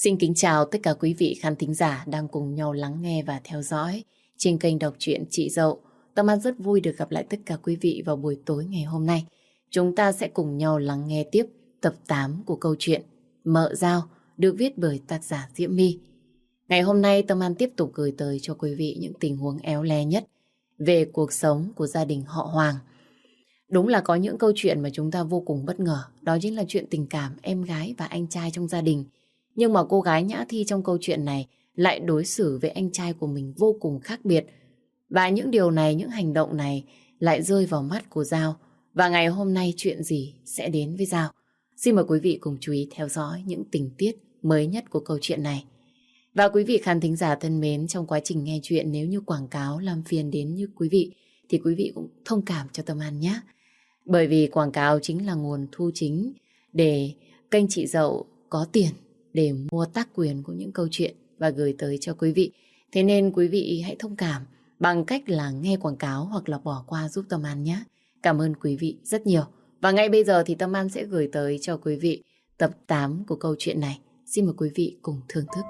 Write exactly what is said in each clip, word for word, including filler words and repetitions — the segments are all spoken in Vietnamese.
Xin kính chào tất cả quý vị khán thính giả đang cùng nhau lắng nghe và theo dõi trên kênh đọc truyện Chị Dậu. Tâm An rất vui được gặp lại tất cả quý vị vào buổi tối ngày hôm nay. Chúng ta sẽ cùng nhau lắng nghe tiếp tập tám của câu chuyện Mợ Dao được viết bởi tác giả Diễm My. Ngày hôm nay Tâm An tiếp tục gửi tới cho quý vị những tình huống éo le nhất về cuộc sống của gia đình họ Hoàng. Đúng là có những câu chuyện mà chúng ta vô cùng bất ngờ. Đó chính là chuyện tình cảm em gái và anh trai trong gia đình. Nhưng mà cô gái Nhã Thi trong câu chuyện này lại đối xử với anh trai của mình vô cùng khác biệt. Và những điều này, những hành động này lại rơi vào mắt của Dao. Và ngày hôm nay chuyện gì sẽ đến với Dao? Xin mời quý vị cùng chú ý theo dõi những tình tiết mới nhất của câu chuyện này. Và quý vị khán thính giả thân mến, trong quá trình nghe chuyện nếu như quảng cáo làm phiền đến như quý vị thì quý vị cũng thông cảm cho Tâm An nhé. Bởi vì quảng cáo chính là nguồn thu chính để kênh Chị Dậu có tiền để mua tác quyền của những câu chuyện và gửi tới cho quý vị. Thế nên quý vị hãy thông cảm bằng cách là nghe quảng cáo hoặc là bỏ qua giúp Tâm An nhé. Cảm ơn quý vị rất nhiều. Và ngay bây giờ thì Tâm An sẽ gửi tới cho quý vị tập tám của câu chuyện này. Xin mời quý vị cùng thưởng thức.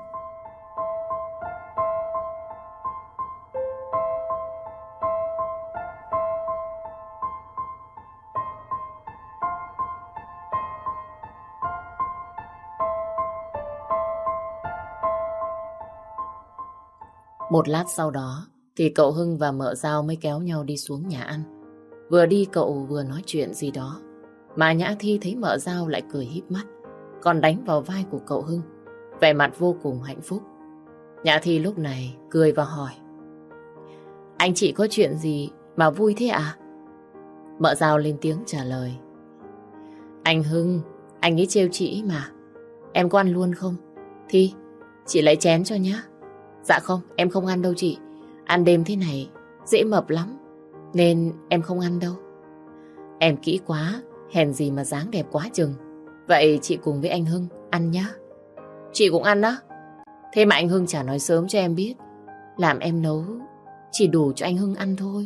Một lát sau đó thì cậu Hưng và mợ Dao mới kéo nhau đi xuống nhà ăn. Vừa đi cậu vừa nói chuyện gì đó, mà Nhã Thi thấy mợ Dao lại cười híp mắt, còn đánh vào vai của cậu Hưng, vẻ mặt vô cùng hạnh phúc. Nhã Thi lúc này cười và hỏi: Anh chị có chuyện gì mà vui thế à? Mợ Dao lên tiếng trả lời: Anh Hưng, anh ấy trêu chị mà. Em có ăn luôn không? Thi, chị lấy chén cho nhá. Dạ không, em không ăn đâu chị. Ăn đêm thế này dễ mập lắm, nên em không ăn đâu. Em kỹ quá, hèn gì mà dáng đẹp quá chừng. Vậy chị cùng với anh Hưng ăn nhá. Chị cũng ăn đó. Thế mà anh Hưng chả nói sớm cho em biết, làm em nấu chỉ đủ cho anh Hưng ăn thôi.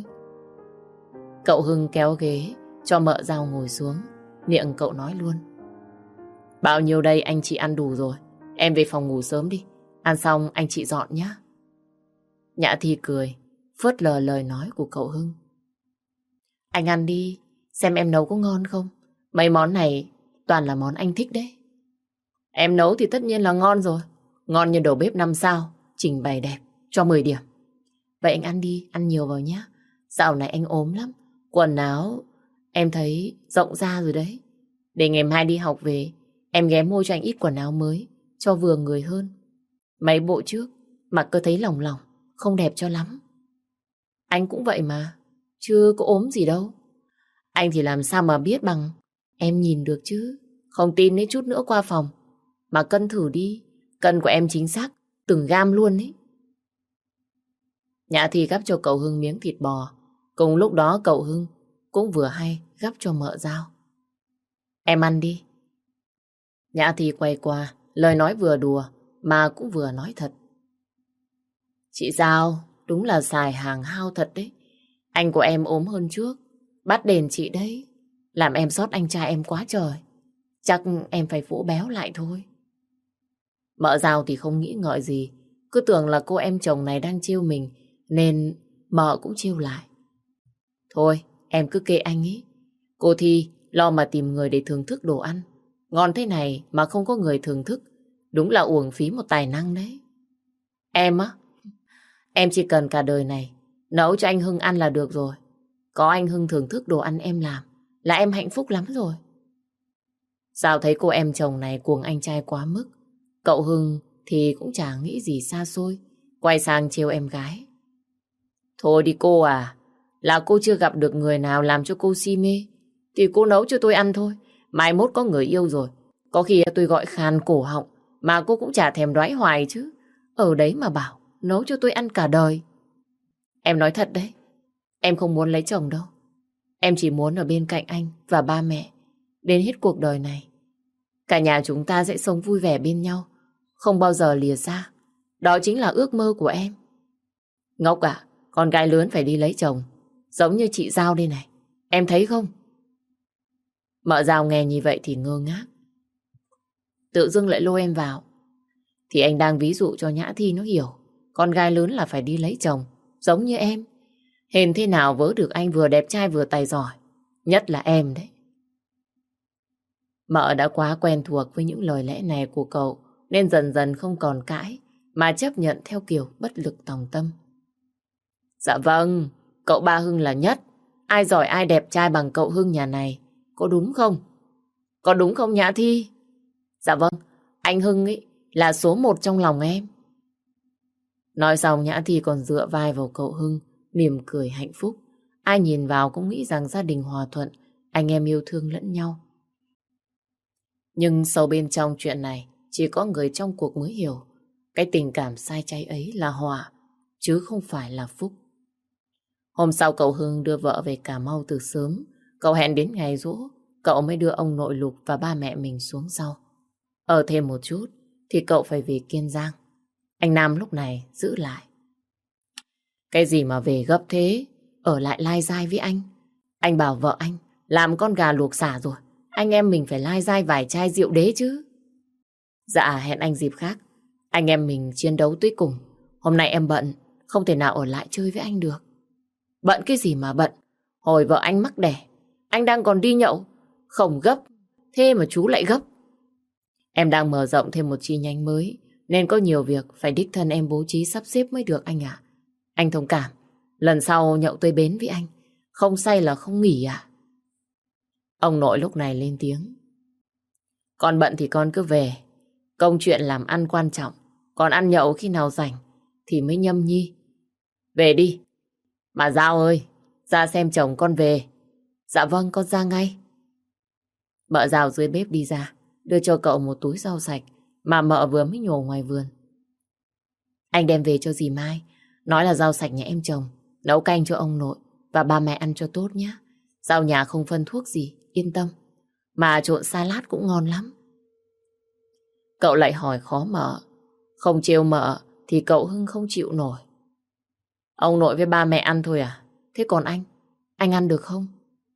Cậu Hưng kéo ghế cho mợ Dao ngồi xuống, miệng cậu nói luôn: Bao nhiêu đây anh chị ăn đủ rồi. Em về phòng ngủ sớm đi, ăn xong anh chị dọn nhé. Nhã Thi cười, phớt lờ lời nói của cậu Hưng. Anh ăn đi, xem em nấu có ngon không. Mấy món này toàn là món anh thích đấy. Em nấu thì tất nhiên là ngon rồi. Ngon như đầu bếp năm sao, trình bày đẹp, cho mười điểm. Vậy anh ăn đi, ăn nhiều vào nhé. Dạo này anh ốm lắm, quần áo em thấy rộng ra rồi đấy. Để ngày mai đi học về, em ghé mua cho anh ít quần áo mới, cho vừa người hơn. Mấy bộ trước mặc cứ thấy lỏng lỏng, không đẹp cho lắm. Anh cũng vậy mà, chưa có ốm gì đâu. Anh thì làm sao mà biết bằng em nhìn được chứ. Không tin đấy, chút nữa qua phòng mà cân thử đi. Cân của em chính xác từng gam luôn ấy. Nhã Thi gắp cho cậu Hưng miếng thịt bò. Cùng lúc đó cậu Hưng cũng vừa hay gắp cho mợ Dao. Em ăn đi. Nhã Thi quay qua, lời nói vừa đùa mà cũng vừa nói thật. Chị Dao đúng là xài hàng hao thật đấy. Anh của em ốm hơn trước, bắt đền chị đấy. Làm em xót anh trai em quá trời. Chắc em phải vỗ béo lại thôi. Mợ Dao thì không nghĩ ngợi gì, cứ tưởng là cô em chồng này đang trêu mình, nên mợ cũng trêu lại. Thôi em cứ kệ anh ấy. Cô Thi lo mà tìm người để thưởng thức đồ ăn. Ngon thế này mà không có người thưởng thức, đúng là uổng phí một tài năng đấy. Em á, em chỉ cần cả đời này nấu cho anh Hưng ăn là được rồi. Có anh Hưng thưởng thức đồ ăn em làm là em hạnh phúc lắm rồi. Sao thấy cô em chồng này cuồng anh trai quá mức. Cậu Hưng thì cũng chả nghĩ gì xa xôi, quay sang trêu em gái. Thôi đi cô à, là cô chưa gặp được người nào làm cho cô si mê thì cô nấu cho tôi ăn thôi. Mai mốt có người yêu rồi, có khi tôi gọi khàn cổ họng mà cô cũng chả thèm đoái hoài chứ. Ở đấy mà bảo nấu cho tôi ăn cả đời. Em nói thật đấy, em không muốn lấy chồng đâu. Em chỉ muốn ở bên cạnh anh và ba mẹ đến hết cuộc đời này. Cả nhà chúng ta sẽ sống vui vẻ bên nhau, không bao giờ lìa xa. Đó chính là ước mơ của em. Ngốc à, con gái lớn phải đi lấy chồng, giống như chị Dao đây này. Em thấy không? Mợ Dao nghe như vậy thì ngơ ngác. Tự dưng lại lôi em vào. thì anh đang ví dụ cho Nhã Thi nó hiểu. Con gái lớn là phải đi lấy chồng, giống như em. Hèn thế nào vớ được anh vừa đẹp trai vừa tài giỏi. Nhất là em đấy. Mợ đã quá quen thuộc với những lời lẽ này của cậu, nên dần dần không còn cãi, mà chấp nhận theo kiểu bất lực tòng tâm. Dạ vâng, cậu ba Hưng là nhất. Ai giỏi ai đẹp trai bằng cậu Hưng nhà này. Có đúng không? Có đúng không Nhã Thi? Dạ vâng, anh Hưng ấy là số một trong lòng em. Nói xong Nhã Thi còn dựa vai vào cậu Hưng, mỉm cười hạnh phúc. Ai nhìn vào cũng nghĩ rằng gia đình hòa thuận, anh em yêu thương lẫn nhau. Nhưng sâu bên trong chuyện này, chỉ có người trong cuộc mới hiểu. Cái tình cảm sai trái ấy là họa, chứ không phải là phúc. Hôm sau cậu Hưng đưa vợ về Cà Mau từ sớm. Cậu hẹn đến ngày giỗ, cậu mới đưa ông nội Lục và ba mẹ mình xuống sau. Ở thêm một chút thì cậu phải về Kiên Giang. Anh Nam lúc này giữ lại. Cái gì mà về gấp thế? Ở lại lai dai với anh. Anh bảo vợ anh làm con gà luộc sả rồi. Anh em mình phải lai dai vài chai rượu đế chứ. Dạ hẹn anh dịp khác. Anh em mình chiến đấu tới cùng. Hôm nay em bận, không thể nào ở lại chơi với anh được. Bận cái gì mà bận? Hồi vợ anh mắc đẻ, anh đang còn đi nhậu. Không gấp, thế mà chú lại gấp. Em đang mở rộng thêm một chi nhánh mới, nên có nhiều việc phải đích thân em bố trí sắp xếp mới được anh ạ. Anh thông cảm, lần sau nhậu tới bến với anh. Không say là không nghỉ à? Ông nội lúc này lên tiếng. Con bận thì con cứ về. Công chuyện làm ăn quan trọng. Còn ăn nhậu khi nào rảnh thì mới nhâm nhi. Về đi. Mà Giao ơi, ra xem chồng con về. Dạ vâng, con ra ngay. Mợ Giao dưới bếp đi ra, đưa cho cậu một túi rau sạch mà mợ vừa mới nhổ ngoài vườn. Anh đem về cho dì Mai, nói là rau sạch nhà em trồng, nấu canh cho ông nội và ba mẹ ăn cho tốt nhé. Rau nhà không phân thuốc gì, yên tâm. Mà trộn salad cũng ngon lắm. Cậu lại hỏi khó mợ. Không trêu mợ thì cậu Hưng không chịu nổi. Ông nội với ba mẹ ăn thôi à? Thế còn anh? Anh ăn được không?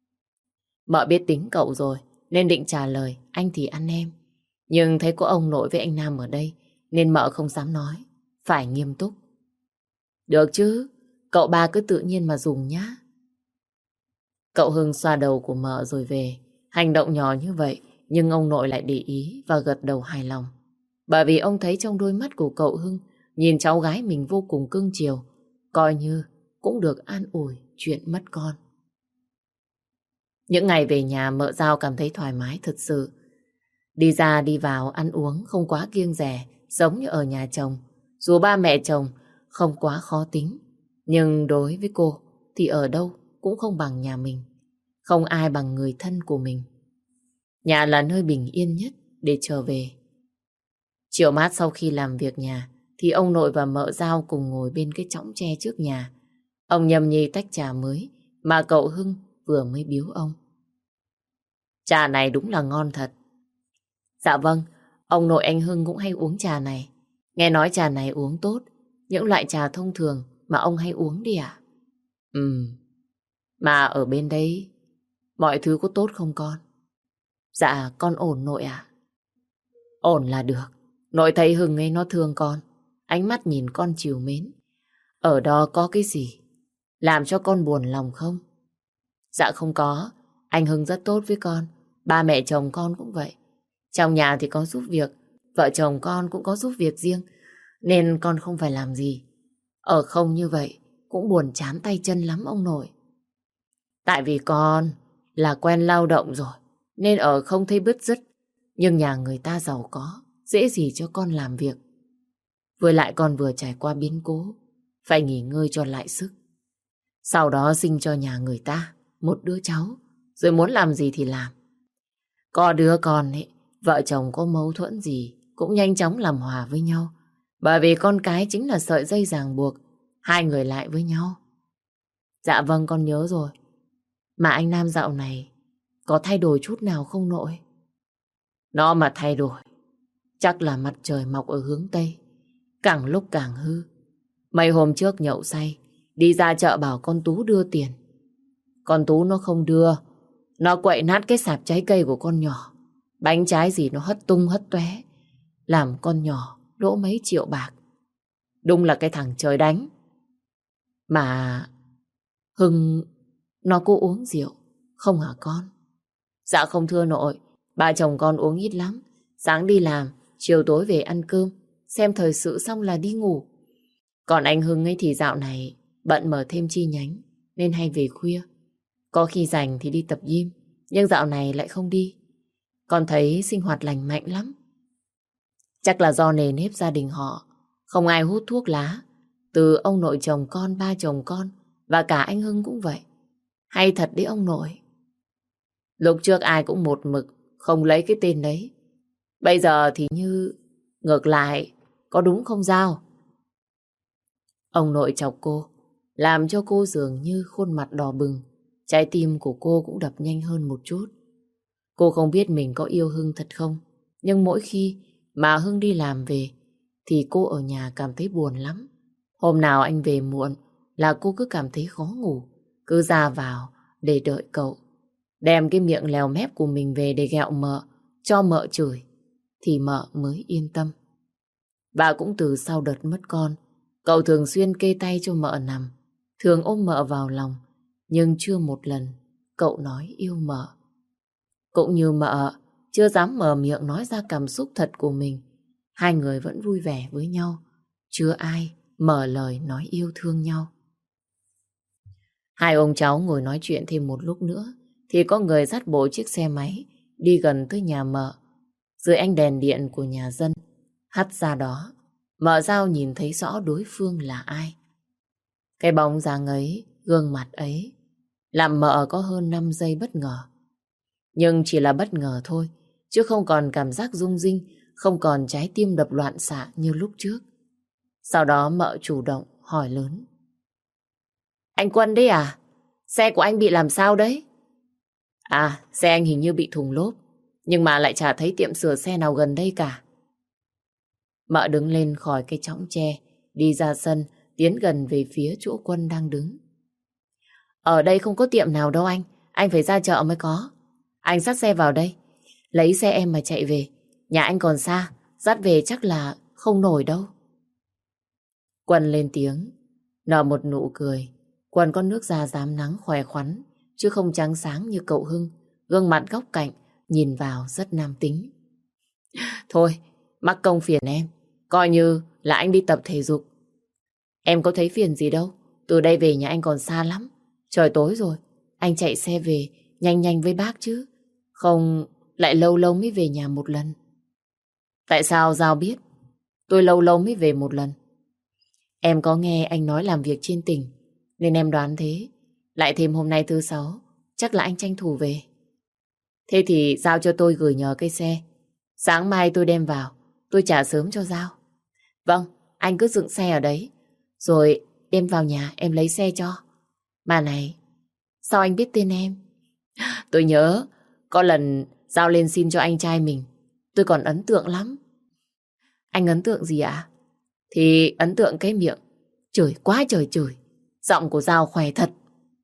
Mợ biết tính cậu rồi, nên định trả lời anh thì ăn em. Nhưng thấy có ông nội với anh Nam ở đây, nên mợ không dám nói. Phải nghiêm túc. Được chứ, cậu ba cứ tự nhiên mà dùng nhá. Cậu Hưng xoa đầu của mợ rồi về. Hành động nhỏ như vậy, nhưng ông nội lại để ý và gật đầu hài lòng. Bởi vì ông thấy trong đôi mắt của cậu Hưng nhìn cháu gái mình vô cùng cưng chiều, coi như cũng được an ủi chuyện mất con. Những ngày về nhà mợ Giao cảm thấy thoải mái thật sự. Đi ra đi vào ăn uống không quá kiêng dè giống như ở nhà chồng. Dù ba mẹ chồng không quá khó tính, nhưng đối với cô thì ở đâu cũng không bằng nhà mình. Không ai bằng người thân của mình. Nhà là nơi bình yên nhất để trở về. Chiều mát sau khi làm việc nhà thì ông nội và mợ Giao cùng ngồi bên cái chõng tre trước nhà. Ông nhâm nhi tách trà mới mà cậu Hưng vừa mới biếu ông. Trà này đúng là ngon thật. Dạ vâng, ông nội anh Hưng cũng hay uống trà này. Nghe nói trà này uống tốt, những loại trà thông thường mà ông hay uống đi à? Ừm, mà ở bên đấy mọi thứ có tốt không con? Dạ con ổn nội ạ. Ổn là được. Nội thấy Hưng ấy nó thương con, ánh mắt nhìn con trìu mến. Ở đó có cái gì làm cho con buồn lòng không? Dạ không có. Anh Hưng rất tốt với con. Ba mẹ chồng con cũng vậy. Trong nhà thì có giúp việc, vợ chồng con cũng có giúp việc riêng, nên con không phải làm gì. Ở không như vậy cũng buồn chán tay chân lắm ông nội. Tại vì con là quen lao động rồi, nên ở không thấy bứt rứt. Nhưng nhà người ta giàu có, dễ gì cho con làm việc. Với lại con vừa trải qua biến cố, phải nghỉ ngơi cho lại sức. Sau đó sinh cho nhà người ta một đứa cháu, rồi muốn làm gì thì làm. Có đứa con ấy, vợ chồng có mâu thuẫn gì cũng nhanh chóng làm hòa với nhau. Bởi vì con cái chính là sợi dây ràng buộc hai người lại với nhau. Dạ vâng con nhớ rồi. Mà anh Nam dạo này có thay đổi chút nào không nội? Nó mà thay đổi, chắc là mặt trời mọc ở hướng Tây, càng lúc càng hư. Mấy hôm trước nhậu say, đi ra chợ bảo con Tú đưa tiền. Con Tú nó không đưa, nó quậy nát cái sạp trái cây của con nhỏ. Bánh trái gì nó hất tung hất tóe, làm con nhỏ lỗ mấy triệu bạc. Đúng là cái thằng trời đánh. Mà Hưng nó có uống rượu không hả con? Dạ không thưa nội, ba chồng con uống ít lắm. Sáng đi làm, chiều tối về ăn cơm, xem thời sự xong là đi ngủ. Còn anh Hưng ấy thì dạo này bận mở thêm chi nhánh nên hay về khuya. Có khi rảnh thì đi tập gym, nhưng dạo này lại không đi. Con thấy sinh hoạt lành mạnh lắm. Chắc là do nề nếp gia đình họ, không ai hút thuốc lá. Từ ông nội chồng con, ba chồng con và cả anh Hưng cũng vậy. Hay thật đấy ông nội. Lúc trước ai cũng một mực không lấy cái tên đấy. Bây giờ thì như ngược lại, có đúng không Giao? Ông nội chọc cô, làm cho cô dường như khuôn mặt đỏ bừng. Trái tim của cô cũng đập nhanh hơn một chút. Cô không biết mình có yêu Hưng thật không, nhưng mỗi khi mà Hưng đi làm về thì cô ở nhà cảm thấy buồn lắm. Hôm nào anh về muộn là cô cứ cảm thấy khó ngủ, cứ ra vào để đợi cậu. Đem cái miệng lèo mép của mình về để ghẹo mợ, cho mợ chửi, thì mợ mới yên tâm. Và cũng từ sau đợt mất con, cậu thường xuyên kê tay cho mợ nằm, thường ôm mợ vào lòng, nhưng chưa một lần cậu nói yêu mợ. Cũng như mợ chưa dám mở miệng nói ra cảm xúc thật của mình. Hai người vẫn vui vẻ với nhau, chưa ai mở lời nói yêu thương nhau. Hai ông cháu ngồi nói chuyện thêm một lúc nữa thì có người dắt bộ chiếc xe máy đi gần tới nhà mợ. Dưới ánh đèn điện của nhà dân hắt ra đó, mợ Giao nhìn thấy rõ đối phương là ai. Cái bóng dáng ấy, gương mặt ấy làm mợ có hơn năm giây bất ngờ. Nhưng chỉ là bất ngờ thôi, chứ không còn cảm giác rung rinh, không còn trái tim đập loạn xạ như lúc trước. Sau đó mợ chủ động hỏi lớn: Anh Quân đấy à? Xe của anh bị làm sao đấy? À, xe anh hình như bị thùng lốp, nhưng mà lại chả thấy tiệm sửa xe nào gần đây cả. Mợ đứng lên khỏi cái chõng tre, đi ra sân, tiến gần về phía chỗ Quân đang đứng. Ở đây không có tiệm nào đâu anh, anh phải ra chợ mới có. Anh dắt xe vào đây, lấy xe em mà chạy về. Nhà anh còn xa, dắt về chắc là không nổi đâu. Quân lên tiếng, nở một nụ cười. Quân có nước da rám nắng khỏe khoắn, chứ không trắng sáng như cậu Hưng. Gương mặt góc cạnh, nhìn vào rất nam tính. Thôi, mắc công phiền em, coi như là anh đi tập thể dục. Em có thấy phiền gì đâu, từ đây về nhà anh còn xa lắm. Trời tối rồi, anh chạy xe về, nhanh nhanh với bác chứ. Không, lại lâu lâu mới về nhà một lần. Tại sao Giao biết tôi lâu lâu mới về một lần? Em có nghe anh nói làm việc trên tỉnh, nên em đoán thế. Lại thêm hôm nay thứ sáu, chắc là anh tranh thủ về. Thế thì giao cho tôi gửi nhờ cái xe. Sáng mai tôi đem vào, tôi trả sớm cho Giao. Vâng, anh cứ dựng xe ở đấy, rồi đem vào nhà em lấy xe cho. Mà này, sao anh biết tên em? Tôi nhớ, có lần Giao lên xin cho anh trai mình, tôi còn ấn tượng lắm. Anh ấn tượng gì ạ? Thì ấn tượng cái miệng chửi quá trời chửi. Giọng của Giao khỏe thật.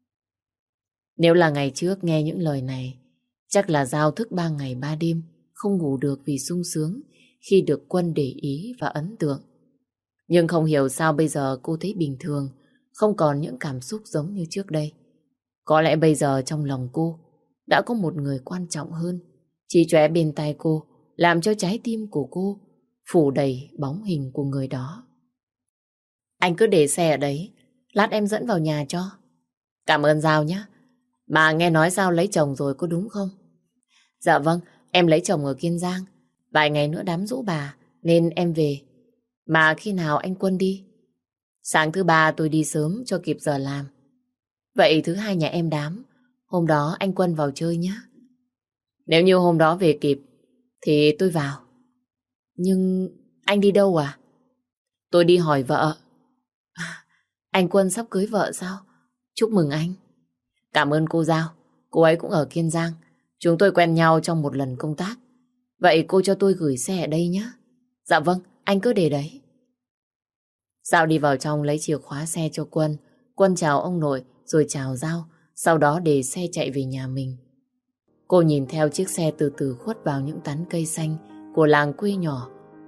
Nếu là ngày trước nghe những lời này, chắc là Giao thức ba ngày ba đêm, không ngủ được vì sung sướng khi được Quân để ý và ấn tượng. Nhưng không hiểu sao bây giờ cô thấy bình thường, không còn những cảm xúc giống như trước đây. Có lẽ bây giờ trong lòng cô đã có một người quan trọng hơn, chỉ chóe bên tai cô, làm cho trái tim của cô phủ đầy bóng hình của người đó. Anh cứ để xe ở đấy, lát em dẫn vào nhà cho. Cảm ơn Giao nhé. Mà nghe nói Giao lấy chồng rồi có đúng không? Dạ vâng, em lấy chồng ở Kiên Giang. Vài ngày nữa đám giỗ bà nên em về. Mà khi nào anh Quân đi? Sáng thứ ba tôi đi sớm cho kịp giờ làm. Vậy thứ hai nhà em đám, hôm đó anh Quân vào chơi nhé. Nếu như hôm đó về kịp thì tôi vào. Nhưng anh đi đâu à? Tôi đi hỏi vợ. À, anh Quân sắp cưới vợ sao? Chúc mừng anh. Cảm ơn cô Giao. Cô ấy cũng ở Kiên Giang. Chúng tôi quen nhau trong một lần công tác. Vậy cô cho tôi gửi xe ở đây nhé. Dạ vâng, anh cứ để đấy. Giao đi vào trong lấy chìa khóa xe cho Quân. Quân chào ông nội rồi chào Giao, sau đó để xe chạy về nhà mình. Cô nhìn theo chiếc xe từ từ khuất vào những tán cây xanh của làng quê nhỏ.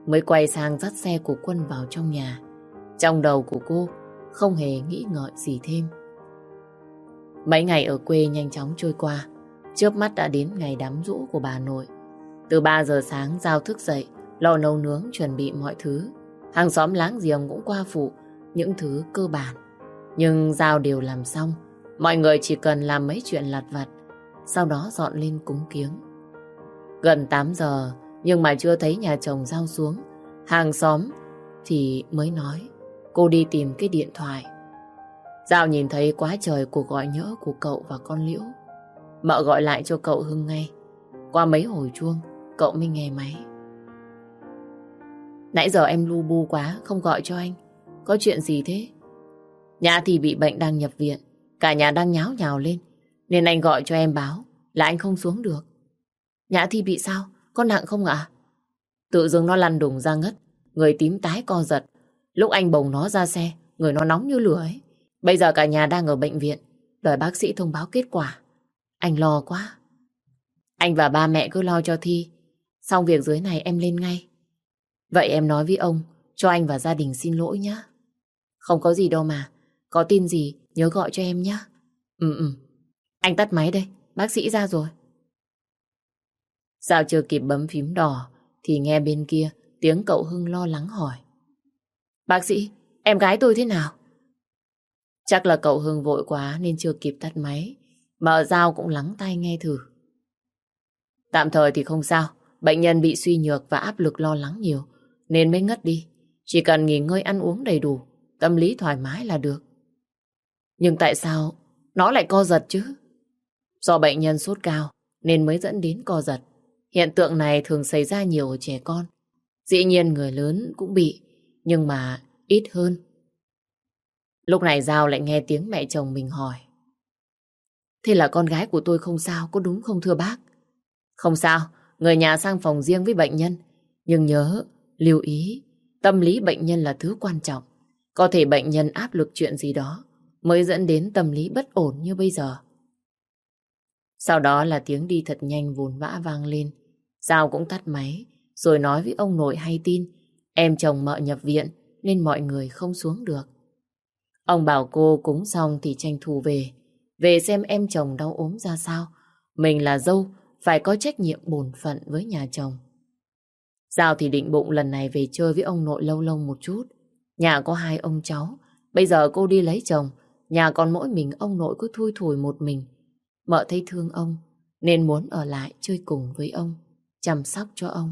mới quay sang dắt xe của Quân vào trong nhà. Trong đầu của cô không hề nghĩ ngợi gì thêm. Mấy ngày ở quê nhanh chóng trôi qua. Chớp mắt đã đến ngày đám giỗ của bà nội. Từ ba giờ sáng Giao thức dậy, lo nấu nướng chuẩn bị mọi thứ. Hàng xóm láng giềng cũng qua phụ những thứ cơ bản. Nhưng Giao đều làm xong. Mọi người chỉ cần làm mấy chuyện lặt vặt, sau đó dọn lên cúng kiếng. Gần tám giờ nhưng mà chưa thấy nhà chồng Giao xuống. Hàng xóm thì mới nói cô đi tìm cái điện thoại. Giao nhìn thấy quá trời cuộc gọi nhỡ của cậu và con Liễu. Mợ gọi lại cho cậu Hưng ngay. Qua mấy hồi chuông cậu mới nghe máy. Nãy giờ em lu bu quá không gọi cho anh. Có chuyện gì thế? Nhã thì bị bệnh đang nhập viện. Cả nhà đang nháo nhào lên. Nên anh gọi cho em báo là anh không xuống được. Nhã Thi bị sao? Có nặng không ạ? Tự dưng nó lăn đùng ra ngất. Người tím tái co giật. Lúc anh bồng nó ra xe, người nó nóng như lửa ấy. Bây giờ cả nhà đang ở bệnh viện, đợi bác sĩ thông báo kết quả. Anh lo quá. Anh và ba mẹ cứ lo cho Thi. Xong việc dưới này em lên ngay. Vậy em nói với ông, cho anh và gia đình xin lỗi nhé. Không có gì đâu mà. Có tin gì nhớ gọi cho em nhé. Ừ ừ. Anh tắt máy đây, bác sĩ ra rồi. Sao chưa kịp bấm phím đỏ thì nghe bên kia tiếng cậu Hưng lo lắng hỏi. Bác sĩ, em gái tôi thế nào? Chắc là cậu Hưng vội quá nên chưa kịp tắt máy. Mợ Giao cũng lắng tai nghe thử. Tạm thời thì không sao. Bệnh nhân bị suy nhược và áp lực lo lắng nhiều nên mới ngất đi. Chỉ cần nghỉ ngơi ăn uống đầy đủ, tâm lý thoải mái là được. Nhưng tại sao nó lại co giật chứ? Do bệnh nhân sốt cao nên mới dẫn đến co giật. Hiện tượng này thường xảy ra nhiều ở trẻ con. Dĩ nhiên người lớn cũng bị, nhưng mà ít hơn. Lúc này Giao lại nghe tiếng mẹ chồng mình hỏi. Thế là con gái của tôi không sao, có đúng không thưa bác? Không sao, người nhà sang phòng riêng với bệnh nhân. Nhưng nhớ, lưu ý, tâm lý bệnh nhân là thứ quan trọng. Có thể bệnh nhân áp lực chuyện gì đó mới dẫn đến tâm lý bất ổn như bây giờ. Sau đó là tiếng đi thật nhanh vồn vã vang lên. Giao cũng tắt máy, rồi nói với ông nội hay tin em chồng mợ nhập viện nên mọi người không xuống được. Ông bảo cô cúng xong thì tranh thủ về, về xem em chồng đau ốm ra sao. Mình là dâu, phải có trách nhiệm bổn phận với nhà chồng. Giao thì định bụng lần này về chơi với ông nội lâu lâu một chút. Nhà có hai ông cháu, bây giờ cô đi lấy chồng, nhà còn mỗi mình ông nội cứ thui thủi một mình. Mợ thấy thương ông, nên muốn ở lại chơi cùng với ông, chăm sóc cho ông.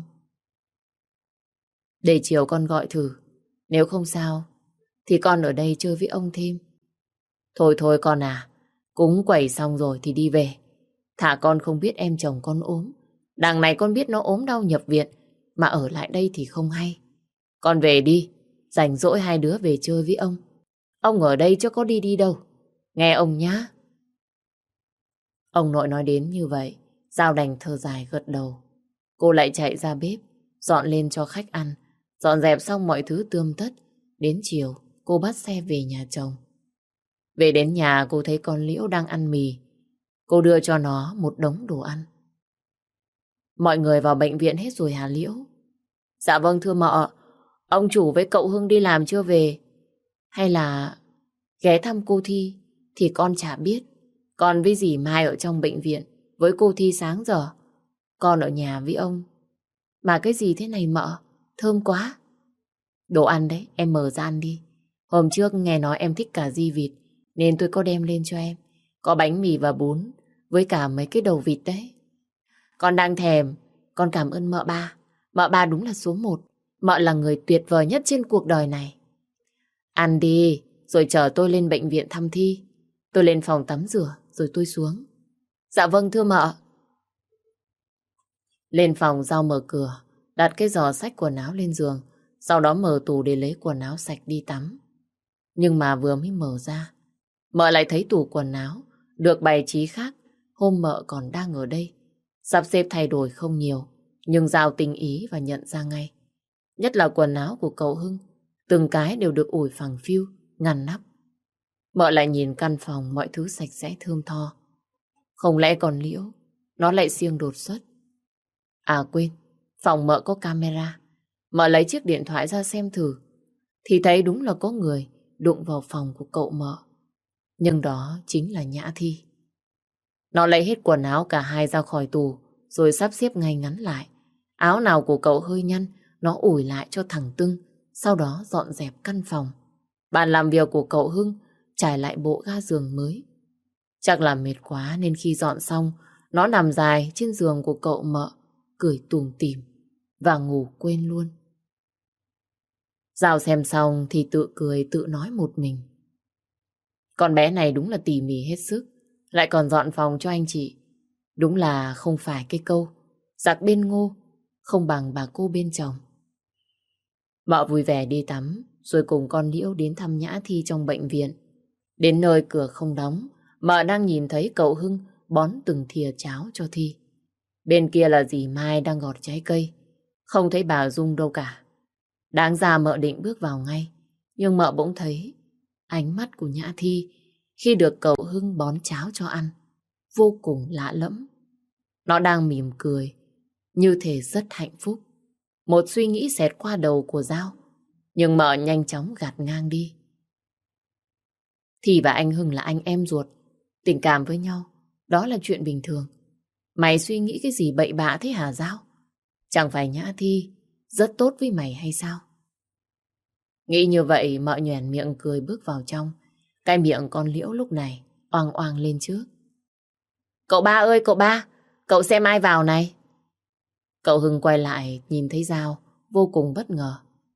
Để chiều con gọi thử, nếu không sao, thì con ở đây chơi với ông thêm. Thôi thôi con à, cúng quẩy xong rồi thì đi về. Thả con không biết em chồng con ốm. Đằng này con biết nó ốm đau nhập viện, mà ở lại đây thì không hay. Con về đi, rảnh rỗi hai đứa về chơi với ông. Ông ở đây chứ có đi đi đâu. Nghe ông nhá. Ông nội nói đến như vậy, Giao đành thở dài gật đầu. Cô lại chạy ra bếp, dọn lên cho khách ăn. Dọn dẹp xong mọi thứ tươm tất. Đến chiều, cô bắt xe về nhà chồng. Về đến nhà cô thấy con Liễu đang ăn mì. Cô đưa cho nó một đống đồ ăn. Mọi người vào bệnh viện hết rồi hả Liễu? Dạ vâng thưa mợ. Ông chủ với cậu Hưng đi làm chưa về? Hay là ghé thăm cô Thi thì con chả biết. Con với dì Mai ở trong bệnh viện với cô Thi sáng giờ. Con ở nhà với ông. Mà cái gì thế này mợ? Thơm quá. Đồ ăn đấy, em mở ra ăn đi. Hôm trước nghe nói em thích cà ri vịt nên tôi có đem lên cho em. Có bánh mì và bún với cả mấy cái đầu vịt đấy. Con đang thèm. Con cảm ơn mợ ba. Mợ ba đúng là số một. Mợ là người tuyệt vời nhất trên cuộc đời này. Ăn đi, rồi chờ tôi lên bệnh viện thăm Thi. Tôi lên phòng tắm rửa, rồi tôi xuống. Dạ vâng thưa mợ. Lên phòng Giao mở cửa, đặt cái giỏ xách quần áo lên giường, sau đó mở tủ để lấy quần áo sạch đi tắm. Nhưng mà vừa mới mở ra, mợ lại thấy tủ quần áo được bày trí khác hôm mợ còn đang ở đây. Sắp xếp thay đổi không nhiều, nhưng Giao tinh ý và nhận ra ngay. Nhất là quần áo của cậu Hưng, từng cái đều được ủi phẳng phiu, ngăn nắp. Mợ lại nhìn căn phòng mọi thứ sạch sẽ thơm tho. Không lẽ còn Liễu, nó lại siêng đột xuất. À quên, phòng mợ có camera, Mợ lấy chiếc điện thoại ra xem thử, thì thấy đúng là có người đụng vào phòng của cậu Mợ. Nhưng đó chính là Nhã Thi. Nó lấy hết quần áo cả hai ra khỏi tủ, rồi sắp xếp ngay ngắn lại. Áo nào của cậu hơi nhăn, nó ủi lại cho thẳng tưng, sau đó dọn dẹp căn phòng. Bàn làm việc của cậu Hưng trải lại bộ ga giường mới. Chắc là mệt quá nên khi dọn xong, nó nằm dài trên giường của cậu Mợ, cười tủm tỉm và ngủ quên luôn. Giao xem xong thì tự cười tự nói một mình. Con bé này đúng là tỉ mỉ hết sức, lại còn dọn phòng cho anh chị. Đúng là không phải cái câu giặt bên ngô không bằng bà cô bên chồng. Mợ vui vẻ đi tắm, rồi cùng con Liễu đến thăm Nhã Thi trong bệnh viện. Đến nơi cửa không đóng, mợ đang nhìn thấy cậu Hưng bón từng thìa cháo cho Thi. Bên kia là dì Mai đang gọt trái cây, không thấy bà Dung đâu cả. Đáng ra mợ định bước vào ngay, nhưng mợ bỗng thấy ánh mắt của Nhã Thi khi được cậu Hưng bón cháo cho ăn vô cùng lạ lẫm. Nó đang mỉm cười, như thể rất hạnh phúc. Một suy nghĩ xẹt qua đầu của Giao, nhưng mợ nhanh chóng gạt ngang đi. Thì và anh Hưng là anh em ruột, tình cảm với nhau, đó là chuyện bình thường. Mày suy nghĩ cái gì bậy bạ thế hả Giao? Chẳng phải Nhã Thi rất tốt với mày hay sao? Nghĩ như vậy mợ nhoẻn miệng cười bước vào trong. Cái miệng con Liễu lúc này oang oang lên trước. Cậu ba ơi cậu ba, cậu xem ai vào này? Cậu Hưng quay lại nhìn thấy Giao, vô cùng bất ngờ.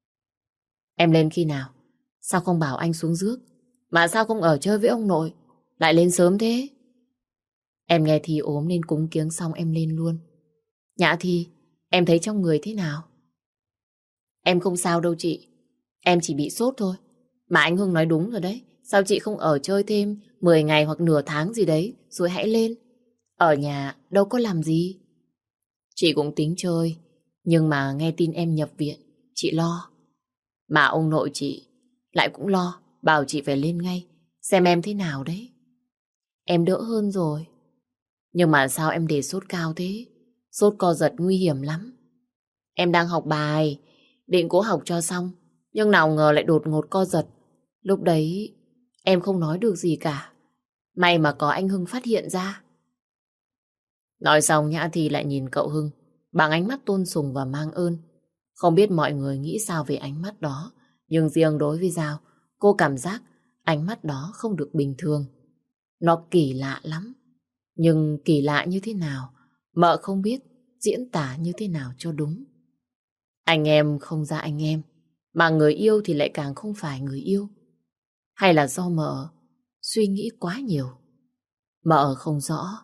Em lên khi nào? Sao không bảo anh xuống rước? Mà sao không ở chơi với ông nội? Lại lên sớm thế? Em nghe Thi ốm nên cúng kiếng xong em lên luôn. Nhã Thi, em thấy trong người thế nào? Em không sao đâu chị. Em chỉ bị sốt thôi. Mà anh Hưng nói đúng rồi đấy. Sao chị không ở chơi thêm mười ngày hoặc nửa tháng gì đấy rồi hãy lên? Ở nhà đâu có làm gì. Chị cũng tính chơi, nhưng mà nghe tin em nhập viện, chị lo. Mà ông nội chị lại cũng lo, bảo chị phải lên ngay, xem em thế nào đấy. Em đỡ hơn rồi. Nhưng mà sao em để sốt cao thế? Sốt co giật nguy hiểm lắm. Em đang học bài, định cố học cho xong, nhưng nào ngờ lại đột ngột co giật. Lúc đấy em không nói được gì cả. May mà có anh Hưng phát hiện ra. Nói xong Nhã Thi lại nhìn cậu Hưng bằng ánh mắt tôn sùng và mang ơn. Không biết mọi người nghĩ sao về ánh mắt đó, nhưng riêng đối với Giao, cô cảm giác ánh mắt đó không được bình thường. Nó kỳ lạ lắm. Nhưng kỳ lạ như thế nào, mợ không biết diễn tả như thế nào cho đúng. Anh em không ra anh em, mà người yêu thì lại càng không phải người yêu. Hay là do mợ suy nghĩ quá nhiều? Mợ không rõ.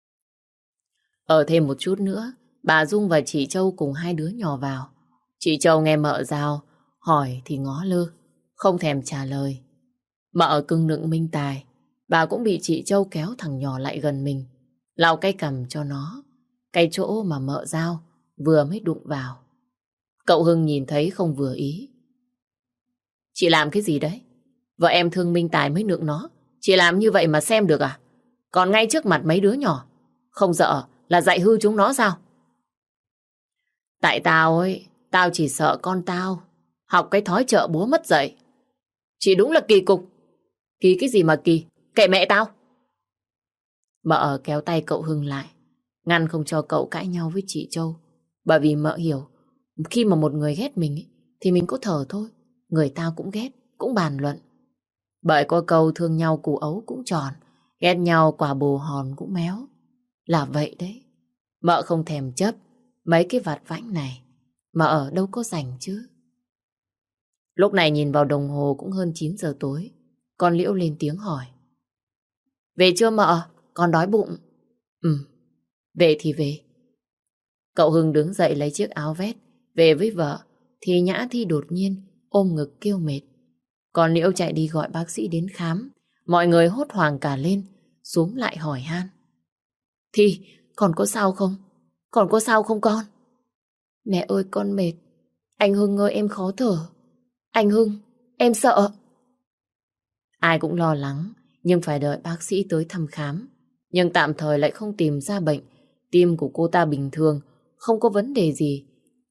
Ở thêm một chút nữa, bà Dung và chị Châu cùng hai đứa nhỏ vào. Chị Châu nghe mợ Giao hỏi thì ngó lơ, không thèm trả lời. Mợ cưng nựng minh tài, bà cũng bị chị Châu kéo thằng nhỏ lại gần mình, lau cái cằm cho nó, cái chỗ mà mợ Giao vừa mới đụng vào. Cậu Hưng nhìn thấy không vừa ý. Chị làm cái gì đấy? Vợ em thương minh tài mới nựng nó, chị làm như vậy mà xem được à? Còn ngay trước mặt mấy đứa nhỏ, không sợ là dạy hư chúng nó sao? Tại tao ấy, tao chỉ sợ con tao học cái thói trợ búa mất dạy. Chị đúng là kỳ cục. Kỳ cái gì mà kỳ, kệ mẹ tao. Mợ kéo tay cậu Hưng lại, ngăn không cho cậu cãi nhau với chị Châu. Bởi vì mợ hiểu, khi mà một người ghét mình ấy, thì mình có thở thôi. Người ta cũng ghét, cũng bàn luận. Bởi có câu thương nhau củ ấu cũng tròn, ghét nhau quả bồ hòn cũng méo. Là vậy đấy. Mợ không thèm chấp mấy cái vặt vãnh này, mà ở đâu có rảnh chứ. Lúc này nhìn vào đồng hồ cũng hơn chín giờ tối. Con Liễu lên tiếng hỏi. Về chưa mợ? Con đói bụng. Ừ, về thì về. Cậu Hưng đứng dậy lấy chiếc áo vest về với vợ, thì Nhã Thi đột nhiên ôm ngực kêu mệt. Con Liễu chạy đi gọi bác sĩ đến khám. Mọi người hốt hoảng cả lên, xuống lại hỏi han. Thi, con có sao không? Con có sao không con? Mẹ ơi con mệt. Anh Hưng ơi em khó thở. Anh Hưng, em sợ. Ai cũng lo lắng, nhưng phải đợi bác sĩ tới thăm khám. Nhưng tạm thời lại không tìm ra bệnh. Tim của cô ta bình thường, không có vấn đề gì.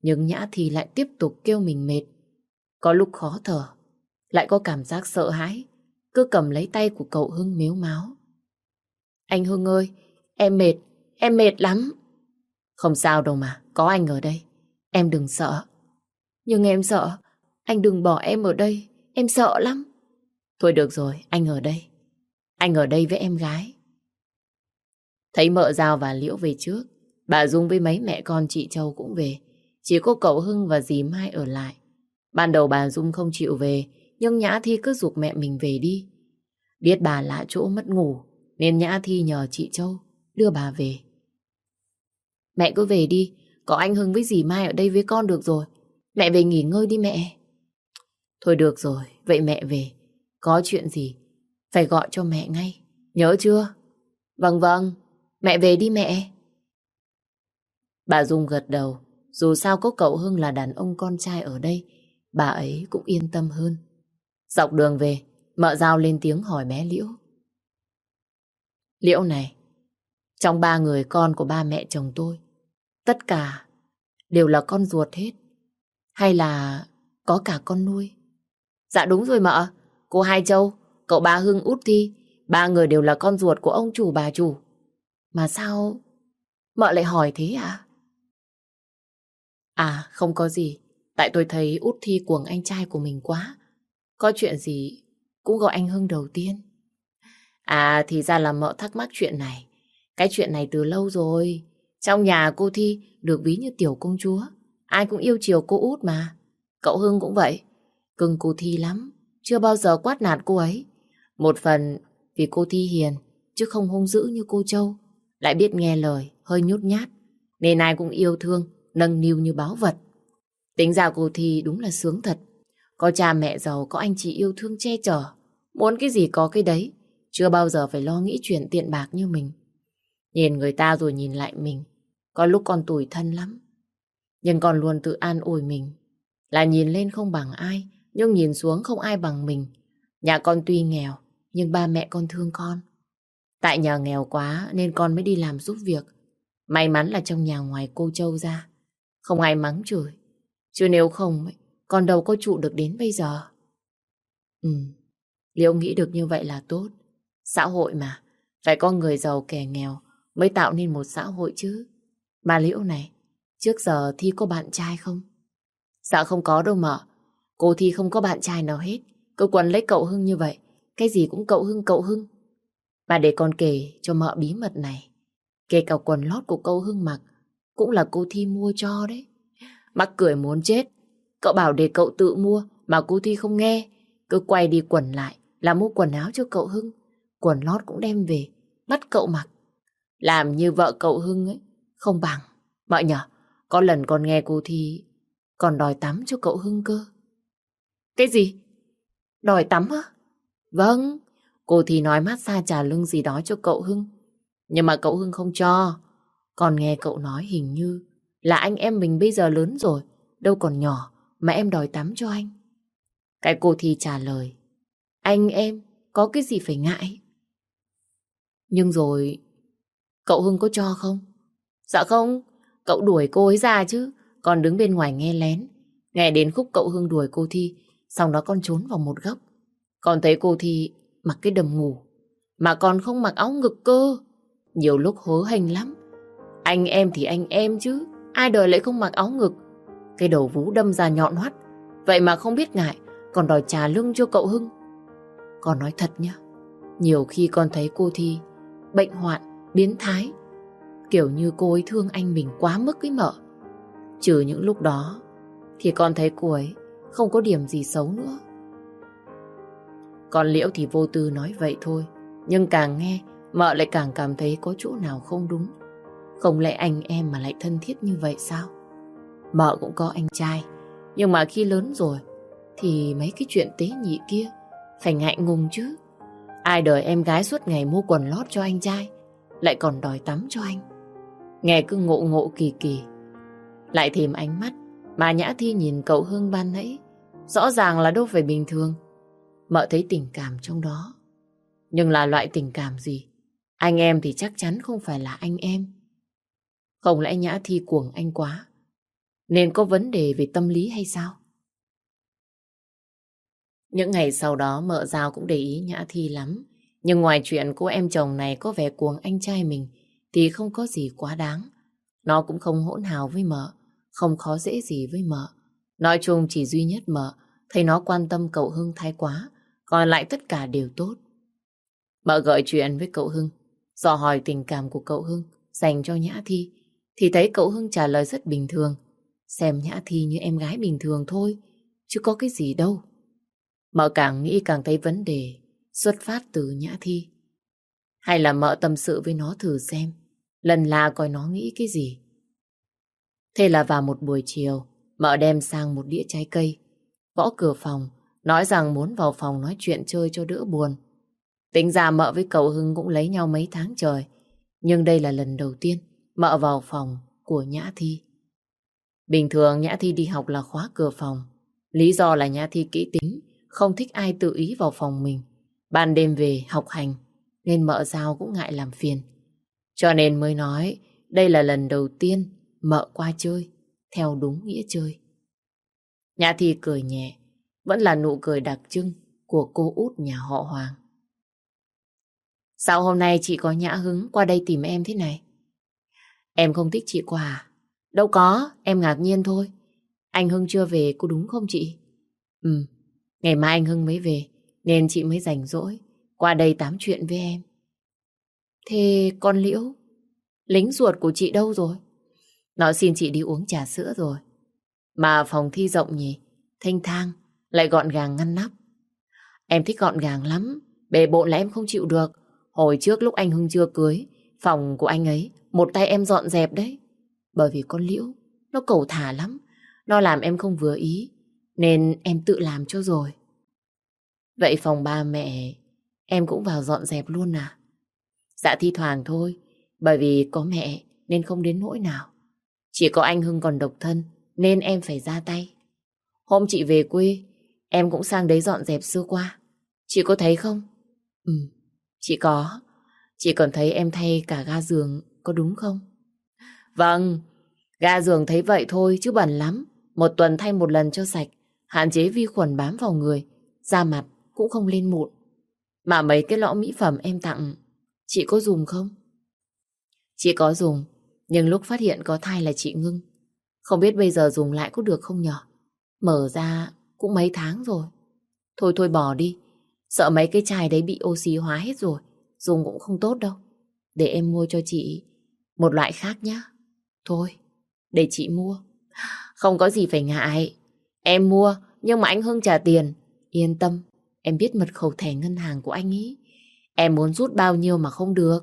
Nhưng Nhã Thi lại tiếp tục kêu mình mệt. Có lúc khó thở, lại có cảm giác sợ hãi, cứ cầm lấy tay của cậu Hưng mếu máo. Anh Hưng ơi, em mệt, em mệt lắm. Không sao đâu mà, có anh ở đây. Em đừng sợ. Nhưng em sợ, anh đừng bỏ em ở đây, em sợ lắm. Thôi được rồi, anh ở đây. Anh ở đây với em gái. Thấy mợ Giao và Liễu về trước, bà Dung với mấy mẹ con chị Châu cũng về. Chỉ có cậu Hưng và dì Mai ở lại. Ban đầu bà Dung không chịu về, nhưng Nhã Thi cứ giục mẹ mình về đi. Biết bà lạ chỗ mất ngủ, nên Nhã Thi nhờ chị Châu đưa bà về. Mẹ cứ về đi, có anh Hưng với dì Mai ở đây với con được rồi. Mẹ về nghỉ ngơi đi mẹ. Thôi được rồi, vậy mẹ về. Có chuyện gì phải gọi cho mẹ ngay, nhớ chưa? Vâng vâng, mẹ về đi mẹ. Bà Dung gật đầu, dù sao có cậu Hưng là đàn ông con trai ở đây, bà ấy cũng yên tâm hơn. Dọc đường về, mợ Giao lên tiếng hỏi bé Liễu. Liễu này, trong ba người con của ba mẹ chồng tôi, tất cả đều là con ruột hết, hay là có cả con nuôi? Dạ đúng rồi mợ, cô Hai Châu, cậu ba Hưng, Út Thi, ba người đều là con ruột của ông chủ bà chủ. Mà sao mợ lại hỏi thế ạ? À không có gì, tại tôi thấy Út Thi cuồng anh trai của mình quá. Có chuyện gì cũng gọi anh Hưng đầu tiên. À thì ra là mợ thắc mắc chuyện này. Cái chuyện này từ lâu rồi. Trong nhà cô Thi được ví như tiểu công chúa. Ai cũng yêu chiều cô Út mà. Cậu Hưng cũng vậy. Cưng cô Thi lắm. Chưa bao giờ quát nạt cô ấy. Một phần vì cô Thi hiền, chứ không hung dữ như cô Châu. Lại biết nghe lời, hơi nhút nhát. Nên ai cũng yêu thương, nâng niu như báu vật. Tính ra cô Thi đúng là sướng thật. Có cha mẹ giàu, có anh chị yêu thương che chở. Muốn cái gì có cái đấy. Chưa bao giờ phải lo nghĩ chuyện tiền bạc như mình. Nhìn người ta rồi nhìn lại mình. Có lúc con tủi thân lắm. Nhưng con luôn tự an ủi mình. Là nhìn lên không bằng ai, nhưng nhìn xuống không ai bằng mình. Nhà con tuy nghèo, nhưng ba mẹ con thương con. Tại nhà nghèo quá nên con mới đi làm giúp việc. May mắn là trong nhà ngoài cô Châu ra, không ai mắng chửi. Chứ nếu không, con đâu có trụ được đến bây giờ. Ừ, Liễu nghĩ được như vậy là tốt. Xã hội mà, phải có người giàu kẻ nghèo mới tạo nên một xã hội chứ. Bà Liễu này, trước giờ Thi có bạn trai không? Dạ không có đâu mợ. Cô Thi không có bạn trai nào hết. Cứ quấn lấy cậu Hưng như vậy. Cái gì cũng cậu Hưng cậu Hưng. Và để con kể cho mợ bí mật này. Kể cả quần lót của cậu Hưng mặc cũng là cô Thi mua cho đấy. Mắc cười muốn chết. Cậu bảo để cậu tự mua mà cô Thi không nghe. Cứ quay đi quẩn lại là mua quần áo cho cậu Hưng. Quần lót cũng đem về bắt cậu mặc. Làm như vợ cậu Hưng ấy không bằng. Mợ nhở, có lần con nghe cô Thi còn đòi tắm cho cậu Hưng cơ. Cái gì? Đòi tắm á? Vâng, cô Thi nói massage trà lưng gì đó cho cậu Hưng. Nhưng mà cậu Hưng không cho. Còn nghe cậu nói hình như là anh em mình bây giờ lớn rồi, đâu còn nhỏ mà em đòi tắm cho anh. Cái cô Thi trả lời, anh em có cái gì phải ngại. Nhưng rồi cậu Hưng có cho không? Dạ không, cậu đuổi cô ấy ra chứ. Con đứng bên ngoài nghe lén. Nghe đến khúc cậu Hưng đuổi cô Thi, xong đó con trốn vào một góc. Con thấy cô Thi mặc cái đầm ngủ, mà còn không mặc áo ngực cơ. Nhiều lúc hớ hênh lắm. Anh em thì anh em chứ, ai đời lại không mặc áo ngực. Cái đầu vú đâm ra nhọn hoắt, vậy mà không biết ngại, còn đòi trả lưng cho cậu Hưng. Con nói thật nhá, nhiều khi con thấy cô Thi bệnh hoạn, biến thái, kiểu như cô ấy thương anh mình quá mức ấy mợ. Trừ những lúc đó thì con thấy cô ấy không có điểm gì xấu nữa. Còn Liễu thì vô tư nói vậy thôi, nhưng càng nghe mợ lại càng cảm thấy có chỗ nào không đúng. Không lẽ anh em mà lại thân thiết như vậy sao? Mợ cũng có anh trai, nhưng mà khi lớn rồi thì mấy cái chuyện tế nhị kia phải ngại ngùng chứ. Ai đời em gái suốt ngày mua quần lót cho anh trai, lại còn đòi tắm cho anh. Nghe cứ ngộ ngộ kỳ kỳ. Lại thêm ánh mắt mà Nhã Thi nhìn cậu Hưng ban nãy, rõ ràng là đâu phải bình thường. Mợ thấy tình cảm trong đó. Nhưng là loại tình cảm gì? Anh em thì chắc chắn không phải là anh em. Không lẽ Nhã Thi cuồng anh quá, nên có vấn đề về tâm lý hay sao? Những ngày sau đó mợ Giao cũng để ý Nhã Thi lắm. Nhưng ngoài chuyện cô em chồng này có vẻ cuồng anh trai mình thì không có gì quá đáng. Nó cũng không hỗn hào với mợ, không khó dễ gì với mợ. Nói chung chỉ duy nhất mợ thấy nó quan tâm cậu Hưng thái quá, còn lại tất cả đều tốt. Mợ gợi chuyện với cậu Hưng, dò hỏi tình cảm của cậu Hưng dành cho Nhã Thi, thì thấy cậu Hưng trả lời rất bình thường. Xem Nhã Thi như em gái bình thường thôi, chứ có cái gì đâu. Mợ càng nghĩ càng thấy vấn đề xuất phát từ Nhã Thi. Hay là mợ tâm sự với nó thử xem, lần là coi nó nghĩ cái gì. Thế là vào một buổi chiều, mợ đem sang một đĩa trái cây, gõ cửa phòng, nói rằng muốn vào phòng nói chuyện chơi cho đỡ buồn. Tính ra mợ với cậu Hưng cũng lấy nhau mấy tháng trời, nhưng đây là lần đầu tiên mợ vào phòng của Nhã Thi. Bình thường Nhã Thi đi học là khóa cửa phòng. Lý do là Nhã Thi kỹ tính, không thích ai tự ý vào phòng mình. Ban đêm về học hành, nên mợ Giao cũng ngại làm phiền. Cho nên mới nói đây là lần đầu tiên mợ qua chơi, theo đúng nghĩa chơi. Nhã Thi cười nhẹ, vẫn là nụ cười đặc trưng của cô út nhà họ Hoàng. Sao hôm nay chị có nhã hứng qua đây tìm em thế này? Em không thích chị qua à? Đâu có, em ngạc nhiên thôi. Anh Hưng chưa về có đúng không chị? Ừ, ngày mai anh Hưng mới về, nên chị mới rảnh rỗi qua đây tám chuyện với em. Thế con Liễu, lính ruột của chị đâu rồi? Nó xin chị đi uống trà sữa rồi. Mà phòng thi rộng nhỉ, thênh thang, lại gọn gàng ngăn nắp. Em thích gọn gàng lắm, bề bộn là em không chịu được. Hồi trước lúc anh Hưng chưa cưới, phòng của anh ấy một tay em dọn dẹp đấy. Bởi vì con Liễu nó cẩu thả lắm, nó làm em không vừa ý, nên em tự làm cho rồi. Vậy phòng ba mẹ em cũng vào dọn dẹp luôn à? Dạ thi thoảng thôi, bởi vì có mẹ nên không đến nỗi nào. Chỉ có anh Hưng còn độc thân nên em phải ra tay. Hôm chị về quê, em cũng sang đấy dọn dẹp sơ qua. Chị có thấy không? Ừ, chị có. Chị còn thấy em thay cả ga giường, có đúng không? Vâng, ga giường thấy vậy thôi chứ bẩn lắm. Một tuần thay một lần cho sạch, hạn chế vi khuẩn bám vào người, da mặt cũng không lên mụn. Mà mấy cái lọ mỹ phẩm em tặng, chị có dùng không? Chị có dùng, nhưng lúc phát hiện có thai là chị ngưng. Không biết bây giờ dùng lại có được không nhở? Mở ra cũng mấy tháng rồi. Thôi thôi bỏ đi, sợ mấy cái chai đấy bị oxy hóa hết rồi, dùng cũng không tốt đâu. Để em mua cho chị một loại khác nhá. Thôi, để chị mua. Không có gì phải ngại. Em mua, nhưng mà anh Hưng trả tiền. Yên tâm, em biết mật khẩu thẻ ngân hàng của anh ý. Em muốn rút bao nhiêu mà không được.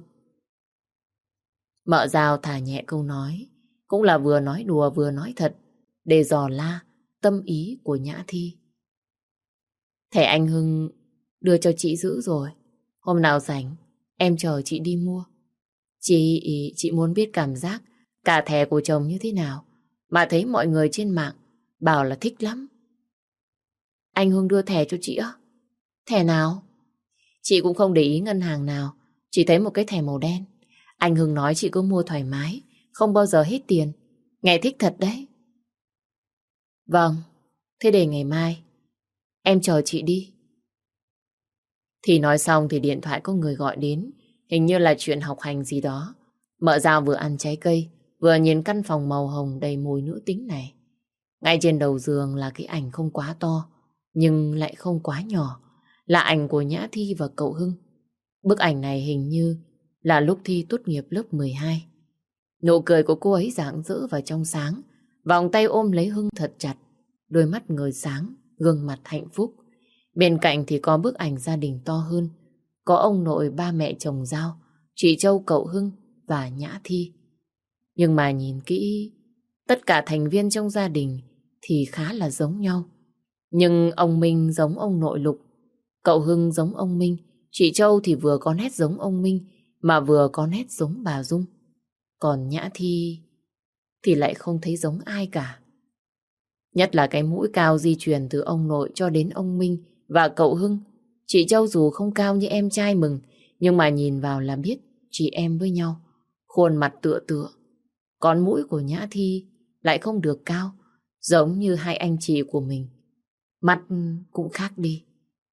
Mợ Giao thả nhẹ câu nói, cũng là vừa nói đùa vừa nói thật, để dò la tâm ý của Nhã Thi. Thẻ anh Hưng đưa cho chị giữ rồi. Hôm nào rảnh, em chờ chị đi mua. Chị, chị muốn biết cảm giác cả thẻ của chồng như thế nào, mà thấy mọi người trên mạng bảo là thích lắm. Anh Hưng đưa thẻ cho chị á? Thẻ nào? Chị cũng không để ý ngân hàng nào, chỉ thấy một cái thẻ màu đen. Anh Hưng nói chị cứ mua thoải mái, không bao giờ hết tiền. Nghe thích thật đấy. Vâng, thế để ngày mai em chờ chị đi. Thì nói xong thì điện thoại có người gọi đến, hình như là chuyện học hành gì đó. Mợ Giao vừa ăn trái cây, vừa nhìn căn phòng màu hồng đầy mùi nữ tính này. Ngay trên đầu giường là cái ảnh không quá to, nhưng lại không quá nhỏ, là ảnh của Nhã Thi và cậu Hưng. Bức ảnh này hình như là lúc Thi tốt nghiệp lớp mười hai. Nụ cười của cô ấy rạng rỡ và trong sáng, vòng tay ôm lấy Hưng thật chặt, đôi mắt ngời sáng, gương mặt hạnh phúc. Bên cạnh thì có bức ảnh gia đình to hơn, có ông nội ba mẹ chồng Giao, chị Châu, cậu Hưng và Nhã Thi. Nhưng mà nhìn kỹ, tất cả thành viên trong gia đình thì khá là giống nhau. Nhưng ông Minh giống ông nội Lục, cậu Hưng giống ông Minh, chị Châu thì vừa có nét giống ông Minh mà vừa có nét giống bà Dung. Còn Nhã Thi thì lại không thấy giống ai cả. Nhất là cái mũi cao di truyền từ ông nội cho đến ông Minh và cậu Hưng. Chị Châu dù không cao như em trai Mừng, nhưng mà nhìn vào là biết chị em với nhau. Khuôn mặt tựa tựa. Còn mũi của Nhã Thi lại không được cao, Giống như hai anh chị của mình. Mắt cũng khác đi.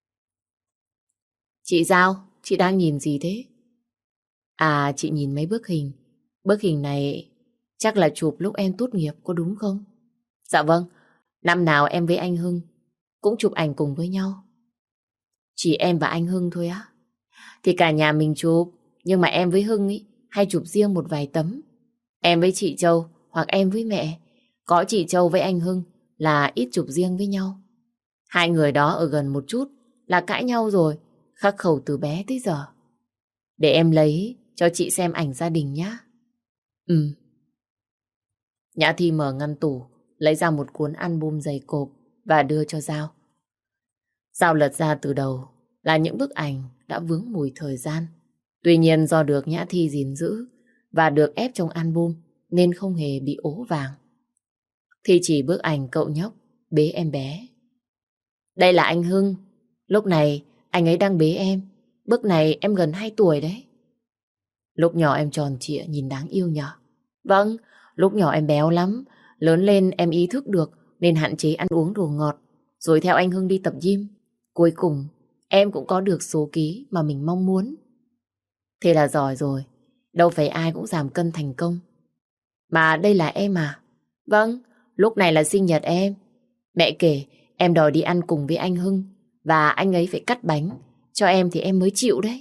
Chị Giao, chị đang nhìn gì thế? À, chị nhìn mấy bức hình. Bức hình này chắc là chụp lúc em tốt nghiệp, có đúng không? Dạ vâng, năm nào em với anh Hưng cũng chụp ảnh cùng với nhau. Chỉ em và anh Hưng thôi á? Thì cả nhà mình chụp, nhưng mà em với Hưng ý, hay chụp riêng một vài tấm. Em với chị Châu hoặc em với mẹ. Có chị Châu với anh Hưng là ít chụp riêng với nhau. Hai người đó ở gần một chút là cãi nhau rồi, khắc khẩu từ bé tới giờ. Để em lấy cho chị xem ảnh gia đình nhá. Ừ. Nhã Thi mở ngăn tủ, lấy ra một cuốn album dày cộp và đưa cho Giao. Giao lật ra từ đầu là những bức ảnh đã vướng mùi thời gian. Tuy nhiên do được Nhã Thi gìn giữ và được ép trong album nên không hề bị ố vàng. Thì chỉ bức ảnh cậu nhóc bế em bé. Đây là anh Hưng. Lúc này anh ấy đang bế em. Bức này em gần hai tuổi đấy. Lúc nhỏ em tròn trịa nhìn đáng yêu nhở? Vâng, lúc nhỏ em béo lắm. Lớn lên em ý thức được nên hạn chế ăn uống đồ ngọt. Rồi theo anh Hưng đi tập gym. Cuối cùng em cũng có được số ký mà mình mong muốn. Thế là giỏi rồi. Đâu phải ai cũng giảm cân thành công. Mà đây là em à? Vâng, lúc này là sinh nhật em. Mẹ kể em đòi đi ăn cùng với anh Hưng và anh ấy phải cắt bánh cho em thì em mới chịu đấy.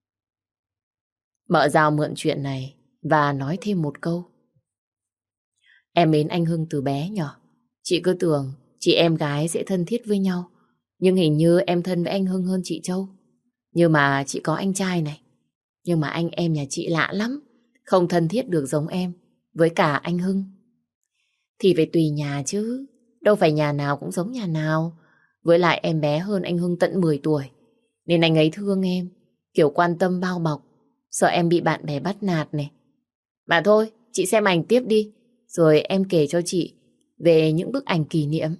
Mợ Giao mượn chuyện này và nói thêm một câu. Em mến anh Hưng từ bé nhở? Chị cứ tưởng chị em gái sẽ thân thiết với nhau. Nhưng hình như em thân với anh Hưng hơn chị Châu. Nhưng mà chị có anh trai này. Nhưng mà anh em nhà chị lạ lắm. Không thân thiết được giống em với cả anh Hưng. Thì phải tùy nhà chứ. Đâu phải nhà nào cũng giống nhà nào. Với lại em bé hơn anh Hưng tận mười tuổi. Nên anh ấy thương em. Kiểu quan tâm bao bọc. Sợ em bị bạn bè bắt nạt này. Mà thôi, chị xem ảnh tiếp đi. Rồi em kể cho chị về những bức ảnh kỷ niệm.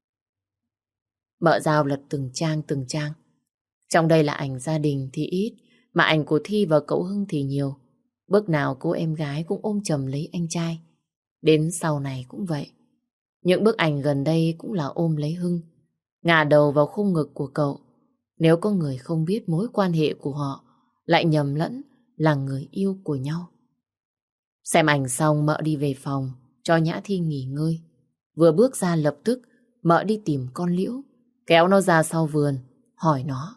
Mợ Giao lật từng trang từng trang. Trong đây là ảnh gia đình thì ít, mà ảnh của Thi và cậu Hưng thì nhiều. Bức nào cô em gái cũng ôm chầm lấy anh trai. Đến sau này cũng vậy. Những bức ảnh gần đây cũng là ôm lấy Hưng, ngả đầu vào khung ngực của cậu. Nếu có người không biết mối quan hệ của họ, lại nhầm lẫn là người yêu của nhau. Xem ảnh xong mợ đi về phòng cho Nhã Thi nghỉ ngơi. Vừa bước ra lập tức mợ đi tìm con Liễu, kéo nó ra sau vườn, hỏi nó.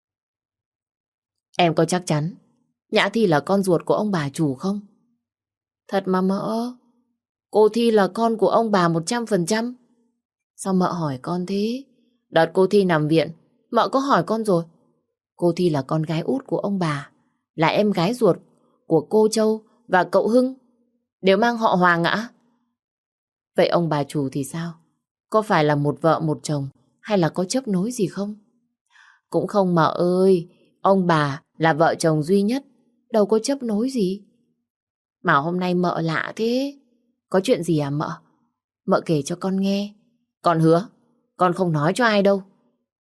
Em có chắc chắn Nhã Thi là con ruột của ông bà chủ không? Thật mà mợ, cô Thi là con của ông bà một trăm phần trăm. Sao mợ hỏi con thế? Đợt cô Thi nằm viện, mợ có hỏi con rồi. Cô Thi là con gái út của ông bà, là em gái ruột của cô Châu và cậu Hưng, đều mang họ Hoàng ạ. Vậy ông bà chủ thì sao? Có phải là một vợ một chồng hay là có chấp nối gì không? Cũng không mợ ơi, ông bà là vợ chồng duy nhất, đâu có chấp nối gì. Mà hôm nay mợ lạ thế. Có chuyện gì à mợ? Mợ kể cho con nghe. Con hứa, con không nói cho ai đâu.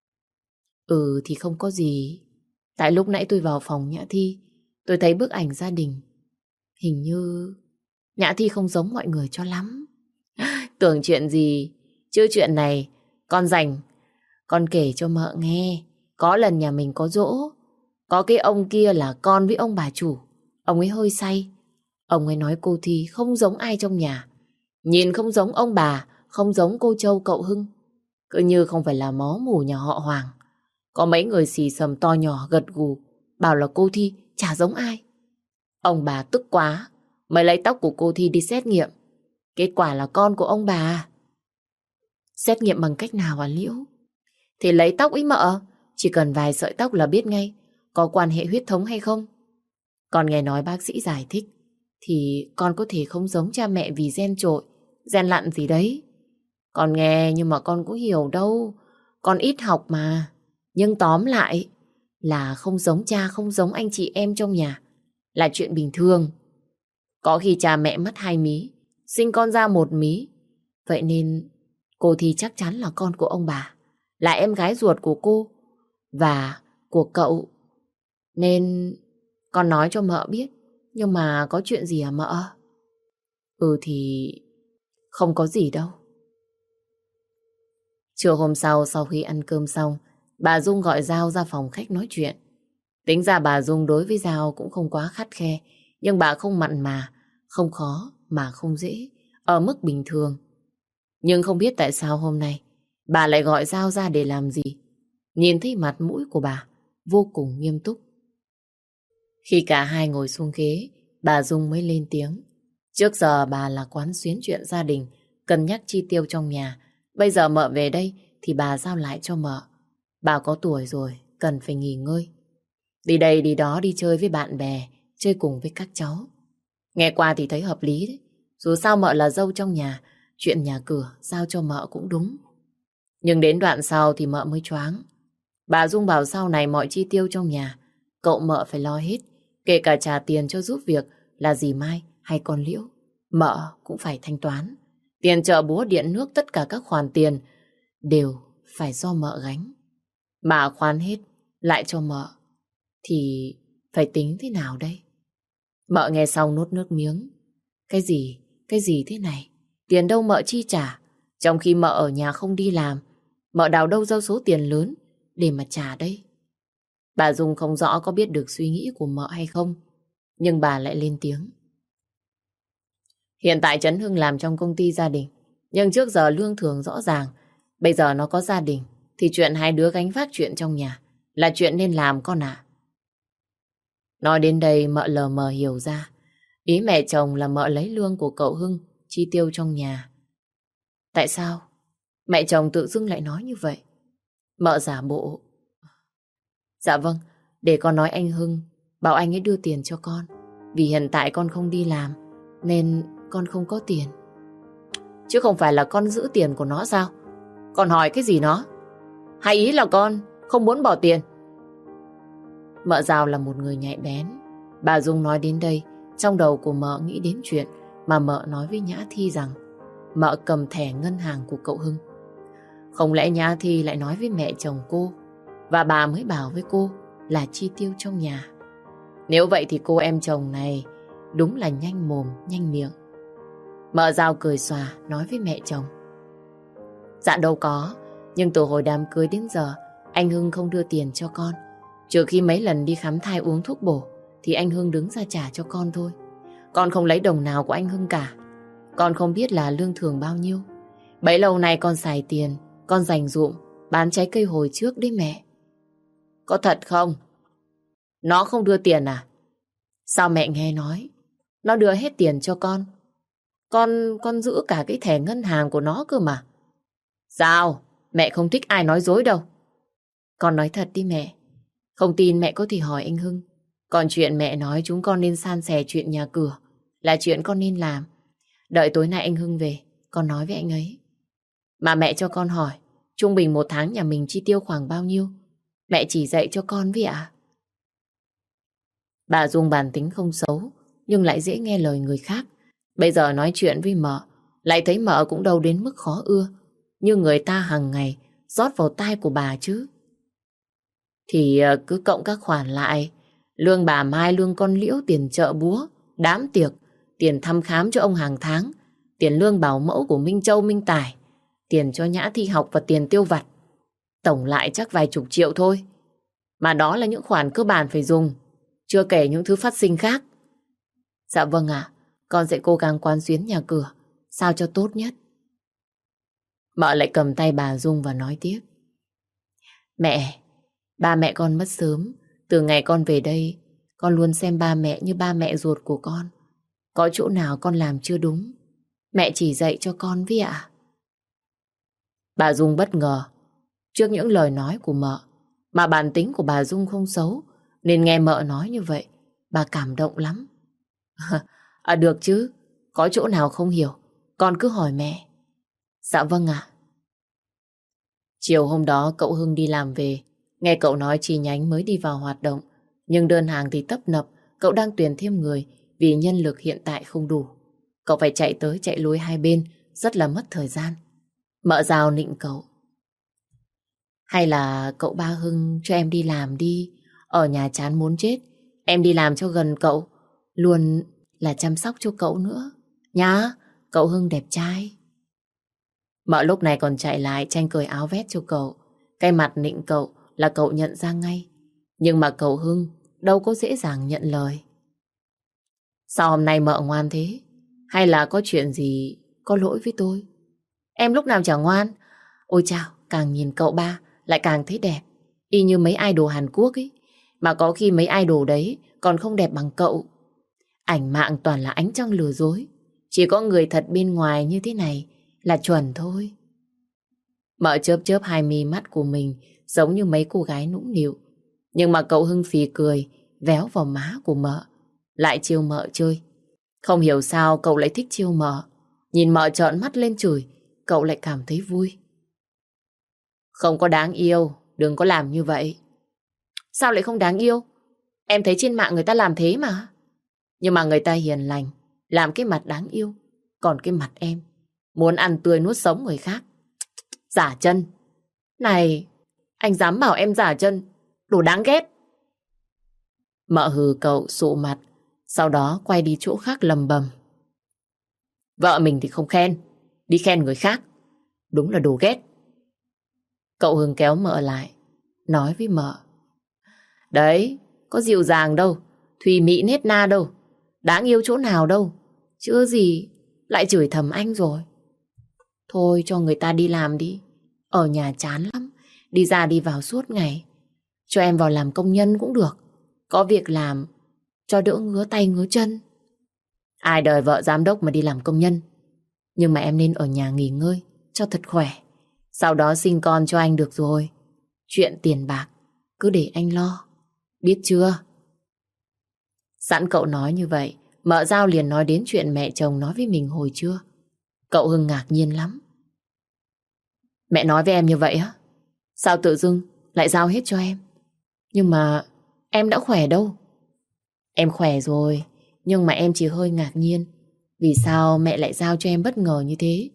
Ừ thì không có gì. Tại lúc nãy tôi vào phòng Nhã Thi, tôi thấy bức ảnh gia đình. Hình như Nhã Thi không giống mọi người cho lắm. Tưởng chuyện gì, chứ chuyện này con rảnh, con kể cho mợ nghe. Có lần nhà mình có giỗ, có cái ông kia là con với ông bà chủ. Ông ấy hơi say. Ông ấy nói cô Thi không giống ai trong nhà. Nhìn không giống ông bà, không giống cô Châu cậu Hưng. Cứ như không phải là máu mủ nhà họ Hoàng. Có mấy người xì xầm to nhỏ gật gù, bảo là cô Thi chả giống ai. Ông bà tức quá, mới lấy tóc của cô Thi đi xét nghiệm. Kết quả là con của ông bà. Xét nghiệm bằng cách nào à Liễu? Thì lấy tóc ý mợ, chỉ cần vài sợi tóc là biết ngay có quan hệ huyết thống hay không. Con nghe nói bác sĩ giải thích, thì con có thể không giống cha mẹ vì gen trội, gen lặn gì đấy. Con nghe nhưng mà con cũng hiểu đâu. Con ít học mà. Nhưng tóm lại là không giống cha, không giống anh chị em trong nhà là chuyện bình thường. Có khi cha mẹ mất hai mí, sinh con ra một mí. Vậy nên cô thì chắc chắn là con của ông bà, là em gái ruột của cô và của cậu. Nên con nói cho mợ biết. Nhưng mà có chuyện gì à mợ? Ừ thì không có gì đâu. Trưa hôm sau, sau khi ăn cơm xong, bà Dung gọi Giao ra phòng khách nói chuyện. Tính ra bà Dung đối với Giao cũng không quá khắt khe, nhưng bà không mặn mà, không khó mà không dễ, ở mức bình thường. Nhưng không biết tại sao hôm nay bà lại gọi Giao ra để làm gì. Nhìn thấy mặt mũi của bà vô cùng nghiêm túc. Khi cả hai ngồi xuống ghế, bà Dung mới lên tiếng. Trước giờ bà là quán xuyến chuyện gia đình, cân nhắc chi tiêu trong nhà. Bây giờ mợ về đây thì bà giao lại cho mợ. Bà có tuổi rồi, cần phải nghỉ ngơi. Đi đây đi đó đi chơi với bạn bè, chơi cùng với các cháu. Nghe qua thì thấy hợp lý đấy. Dù sao mợ là dâu trong nhà, chuyện nhà cửa giao cho mợ cũng đúng. Nhưng đến đoạn sau thì mợ mới choáng. Bà Dung bảo sau này mọi chi tiêu trong nhà cậu mợ phải lo hết, kể cả trả tiền cho giúp việc là dì Mai hay con Liễu. Mợ cũng phải thanh toán. Tiền chợ búa điện nước, tất cả các khoản tiền đều phải do mợ gánh. Mà khoán hết lại cho mợ thì phải tính thế nào đây? Mợ nghe xong nuốt nước miếng. Cái gì? Cái gì thế này? Tiền đâu mợ chi trả? Trong khi mợ ở nhà không đi làm, mợ đào đâu ra số tiền lớn để mà trả đây? Bà Dung không rõ có biết được suy nghĩ của mợ hay không, nhưng bà lại lên tiếng. Hiện tại Trấn Hưng làm trong công ty gia đình, nhưng trước giờ lương thưởng rõ ràng. Bây giờ nó có gia đình thì chuyện hai đứa gánh vác chuyện trong nhà là chuyện nên làm con ạ. Nói đến đây mợ lờ mờ hiểu ra. Ý mẹ chồng là mợ lấy lương của cậu Hưng chi tiêu trong nhà. Tại sao mẹ chồng tự dưng lại nói như vậy? Mợ giả bộ. Dạ vâng, để con nói anh Hưng, bảo anh ấy đưa tiền cho con. Vì hiện tại con không đi làm, nên con không có tiền. Chứ không phải là con giữ tiền của nó sao? Con hỏi cái gì nó? Hay ý là con không muốn bỏ tiền? Mợ Giao là một người nhạy bén. Bà Dung nói đến đây, trong đầu của mợ nghĩ đến chuyện mà mợ nói với Nhã Thi rằng mợ cầm thẻ ngân hàng của cậu Hưng. Không lẽ Nhã Thi lại nói với mẹ chồng cô và bà mới bảo với cô là chi tiêu trong nhà? Nếu vậy thì cô em chồng này đúng là nhanh mồm, nhanh miệng. Mợ Giao cười xòa nói với mẹ chồng. Dạ đâu có, nhưng từ hồi đám cưới đến giờ anh Hưng không đưa tiền cho con. Trừ khi mấy lần đi khám thai uống thuốc bổ thì anh Hưng đứng ra trả cho con thôi. Con không lấy đồng nào của anh Hưng cả. Con không biết là lương thưởng bao nhiêu. Bấy lâu nay con xài tiền, con dành dụm bán trái cây hồi trước đấy mẹ. Có thật không? Nó không đưa tiền à? Sao mẹ nghe nói nó đưa hết tiền cho con? Con con giữ cả cái thẻ ngân hàng của nó cơ mà. Sao? Mẹ không thích ai nói dối đâu. Con nói thật đi mẹ. Không tin mẹ có thể hỏi anh Hưng. Còn chuyện mẹ nói chúng con nên san sẻ chuyện nhà cửa là chuyện con nên làm. Đợi tối nay anh Hưng về, con nói với anh ấy. Mà mẹ cho con hỏi, trung bình một tháng nhà mình chi tiêu khoảng bao nhiêu? Mẹ chỉ dạy cho con với ạ. Bà Dung bản tính không xấu, nhưng lại dễ nghe lời người khác. Bây giờ nói chuyện với mợ, lại thấy mợ cũng đâu đến mức khó ưa, như người ta hàng ngày rót vào tai của bà chứ. Thì cứ cộng các khoản lại, lương bà Mai, lương con Liễu, tiền chợ búa, đám tiệc, tiền thăm khám cho ông hàng tháng, tiền lương bảo mẫu của Minh Châu, Minh Tài, tiền cho Nhã Thi học và tiền tiêu vặt. Tổng lại chắc vài chục triệu thôi. Mà đó là những khoản cơ bản phải dùng, chưa kể những thứ phát sinh khác. Dạ vâng ạ, con sẽ cố gắng quán xuyến nhà cửa, sao cho tốt nhất. Mợ lại cầm tay bà Dung và nói tiếp. Mẹ, ba mẹ con mất sớm. Từ ngày con về đây, con luôn xem ba mẹ như ba mẹ ruột của con. Có chỗ nào con làm chưa đúng, mẹ chỉ dạy cho con với ạ. Bà Dung bất ngờ trước những lời nói của mợ. Mà bản tính của bà Dung không xấu, nên nghe mợ nói như vậy, bà cảm động lắm. À được chứ, có chỗ nào không hiểu, con cứ hỏi mẹ. Dạ vâng ạ. Chiều hôm đó cậu Hưng đi làm về, nghe cậu nói chi nhánh mới đi vào hoạt động, nhưng đơn hàng thì tấp nập, cậu đang tuyển thêm người vì nhân lực hiện tại không đủ. Cậu phải chạy tới chạy lui hai bên, rất là mất thời gian. Mợ Giao nịnh cậu. Hay là cậu ba Hưng cho em đi làm đi, ở nhà chán muốn chết, em đi làm cho gần cậu, luôn là chăm sóc cho cậu nữa. Nhá, cậu Hưng đẹp trai. Mợ lúc này còn chạy lại tranh cởi áo vest cho cậu. Cái mặt nịnh cậu là cậu nhận ra ngay. Nhưng mà cậu Hưng đâu có dễ dàng nhận lời. Sao hôm nay mợ ngoan thế? Hay là có chuyện gì có lỗi với tôi? Em lúc nào chả ngoan. Ôi chao, càng nhìn cậu ba lại càng thấy đẹp. Y như mấy idol Hàn Quốc ấy. Mà có khi mấy idol đấy còn không đẹp bằng cậu. Ảnh mạng toàn là ánh trăng lừa dối. Chỉ có người thật bên ngoài như thế này là chuẩn thôi. Mợ chớp chớp hai mí mắt của mình giống như mấy cô gái nũng nịu. Nhưng mà cậu Hưng phì cười véo vào má của mợ. Lại trêu mợ chơi. Không hiểu sao cậu lại thích trêu mợ. Nhìn mợ trợn mắt lên chửi, cậu lại cảm thấy vui. Không có đáng yêu, đừng có làm như vậy. Sao lại không đáng yêu? Em thấy trên mạng người ta làm thế mà. Nhưng mà người ta hiền lành, làm cái mặt đáng yêu. Còn cái mặt em, muốn ăn tươi nuốt sống người khác. Giả chân. Này, anh dám bảo em giả chân, đồ đáng ghét. Mợ hừ cậu sụ mặt, sau đó quay đi chỗ khác lầm bầm. Vợ mình thì không khen, đi khen người khác. Đúng là đồ ghét. Cậu Hưng kéo mợ lại, nói với mợ. Đấy, có dịu dàng đâu, thùy mị nết na đâu, đáng yêu chỗ nào đâu. Chứ gì, lại chửi thầm anh rồi. Thôi cho người ta đi làm đi. Ở nhà chán lắm, đi ra đi vào suốt ngày. Cho em vào làm công nhân cũng được. Có việc làm, cho đỡ ngứa tay ngứa chân. Ai đời vợ giám đốc mà đi làm công nhân. Nhưng mà em nên ở nhà nghỉ ngơi cho thật khỏe. Sau đó sinh con cho anh được rồi. Chuyện tiền bạc cứ để anh lo. Biết chưa? Sẵn cậu nói như vậy, mợ Giao liền nói đến chuyện mẹ chồng nói với mình hồi trưa. Cậu Hưng ngạc nhiên lắm. Mẹ nói với em như vậy á? Sao tự dưng lại giao hết cho em? Nhưng mà em đã khỏe đâu. Em khỏe rồi, nhưng mà em chỉ hơi ngạc nhiên. Vì sao mẹ lại giao cho em bất ngờ như thế?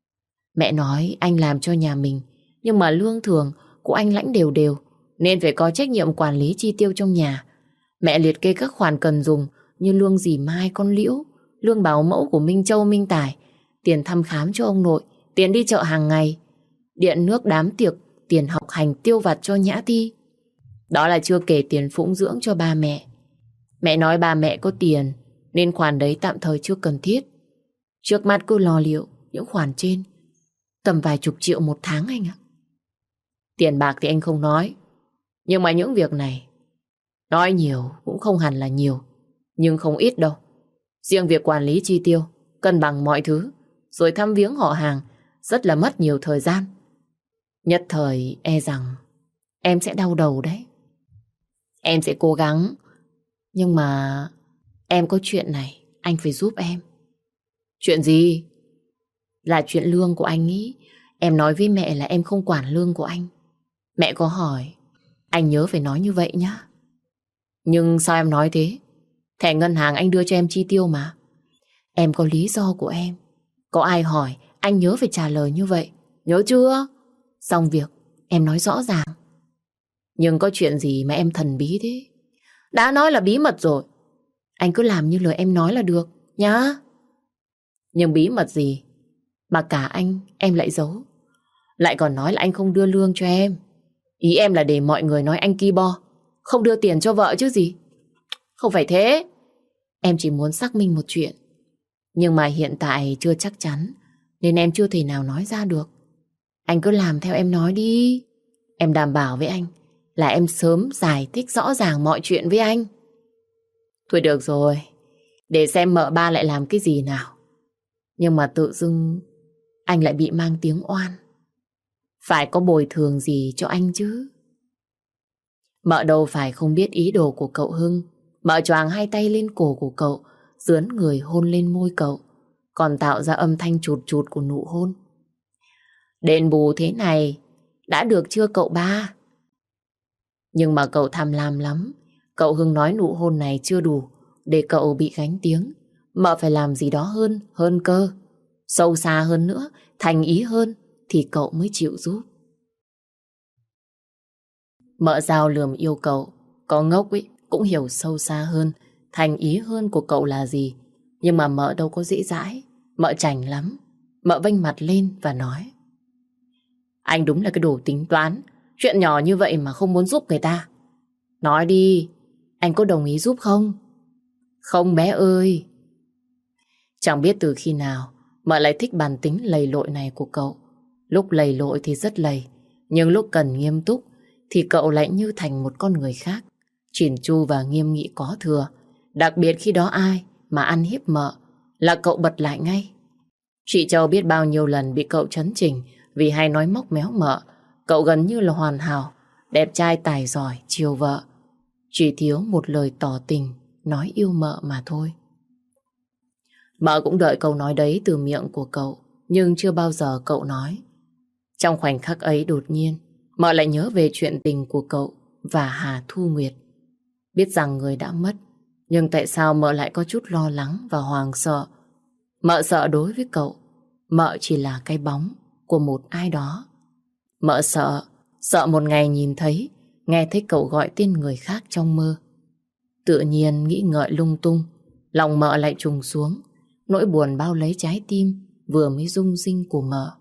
Mẹ nói anh làm cho nhà mình, nhưng mà lương thường của anh lãnh đều đều, nên phải có trách nhiệm quản lý chi tiêu trong nhà. Mẹ liệt kê các khoản cần dùng như lương dì Mai con Liễu, lương bảo mẫu của Minh Châu Minh Tài, tiền thăm khám cho ông nội, tiền đi chợ hàng ngày, điện nước đám tiệc, tiền học hành tiêu vặt cho Nhã Thi. Đó là chưa kể tiền phụng dưỡng cho ba mẹ. Mẹ nói ba mẹ có tiền nên khoản đấy tạm thời chưa cần thiết. Trước mắt cứ lo liệu những khoản trên, tầm vài chục triệu một tháng anh ạ. Tiền bạc thì anh không nói, nhưng mà những việc này nói nhiều cũng không hẳn là nhiều, nhưng không ít đâu. Riêng việc quản lý chi tiêu, cân bằng mọi thứ, rồi thăm viếng họ hàng rất là mất nhiều thời gian. Nhất thời e rằng em sẽ đau đầu đấy. Em sẽ cố gắng, nhưng mà em có chuyện này anh phải giúp em. Chuyện gì? Là chuyện lương của anh ý. Em nói với mẹ là em không quản lương của anh. Mẹ có hỏi, anh nhớ phải nói như vậy nhá. Nhưng sao em nói thế? Thẻ ngân hàng anh đưa cho em chi tiêu mà. Em có lý do của em. Có ai hỏi, anh nhớ phải trả lời như vậy. Nhớ chưa? Xong việc, em nói rõ ràng. Nhưng có chuyện gì mà em thần bí thế? Đã nói là bí mật rồi. Anh cứ làm như lời em nói là được, nhá. Nhưng bí mật gì mà cả anh, em lại giấu? Lại còn nói là anh không đưa lương cho em. Ý em là để mọi người nói anh ki bo, không đưa tiền cho vợ chứ gì. Không phải thế. Em chỉ muốn xác minh một chuyện, nhưng mà hiện tại chưa chắc chắn, nên em chưa thể nào nói ra được. Anh cứ làm theo em nói đi. Em đảm bảo với anh là em sớm giải thích rõ ràng mọi chuyện với anh. Thôi được rồi, để xem mợ ba lại làm cái gì nào. Nhưng mà tự dưng anh lại bị mang tiếng oan. Phải có bồi thường gì cho anh chứ. Mợ đâu phải không biết ý đồ của cậu Hưng. Mợ choàng hai tay lên cổ của cậu, dướn người hôn lên môi cậu, còn tạo ra âm thanh chụt chụt của nụ hôn. Đền bù thế này đã được chưa cậu ba? Nhưng mà cậu tham lam lắm. Cậu Hưng nói nụ hôn này chưa đủ để cậu bị gánh tiếng. Mợ phải làm gì đó hơn, hơn cơ. Sâu xa hơn nữa, thành ý hơn thì cậu mới chịu giúp. Mợ Giao lườm yêu cậu. Có ngốc ấy cũng hiểu sâu xa hơn, thành ý hơn của cậu là gì. Nhưng mà mợ đâu có dễ dãi. Mợ chảnh lắm. Mợ vênh mặt lên và nói. Anh đúng là cái đồ tính toán. Chuyện nhỏ như vậy mà không muốn giúp người ta. Nói đi, anh có đồng ý giúp không? Không bé ơi. Chẳng biết từ khi nào mợ lại thích bản tính lầy lội này của cậu. Lúc lầy lội thì rất lầy, nhưng lúc cần nghiêm túc thì cậu lại như thành một con người khác. Chỉn chu và nghiêm nghị có thừa. Đặc biệt khi đó ai mà ăn hiếp mợ là cậu bật lại ngay. Chị Châu biết bao nhiêu lần bị cậu trấn chỉnh vì hay nói móc méo mợ. Cậu gần như là hoàn hảo, đẹp trai tài giỏi, chiều vợ. Chỉ thiếu một lời tỏ tình, nói yêu mợ mà thôi. Mợ cũng đợi câu nói đấy từ miệng của cậu, nhưng chưa bao giờ cậu nói. Trong khoảnh khắc ấy đột nhiên, mợ lại nhớ về chuyện tình của cậu và Hà Thu Nguyệt. Biết rằng người đã mất, nhưng tại sao mợ lại có chút lo lắng và hoàng sợ? Mợ sợ đối với cậu, mợ chỉ là cái bóng của một ai đó. Mợ sợ, sợ một ngày nhìn thấy, nghe thấy cậu gọi tên người khác trong mơ. Tự nhiên nghĩ ngợi lung tung, lòng mợ lại trùng xuống, nỗi buồn bao lấy trái tim vừa mới rung rinh của mợ.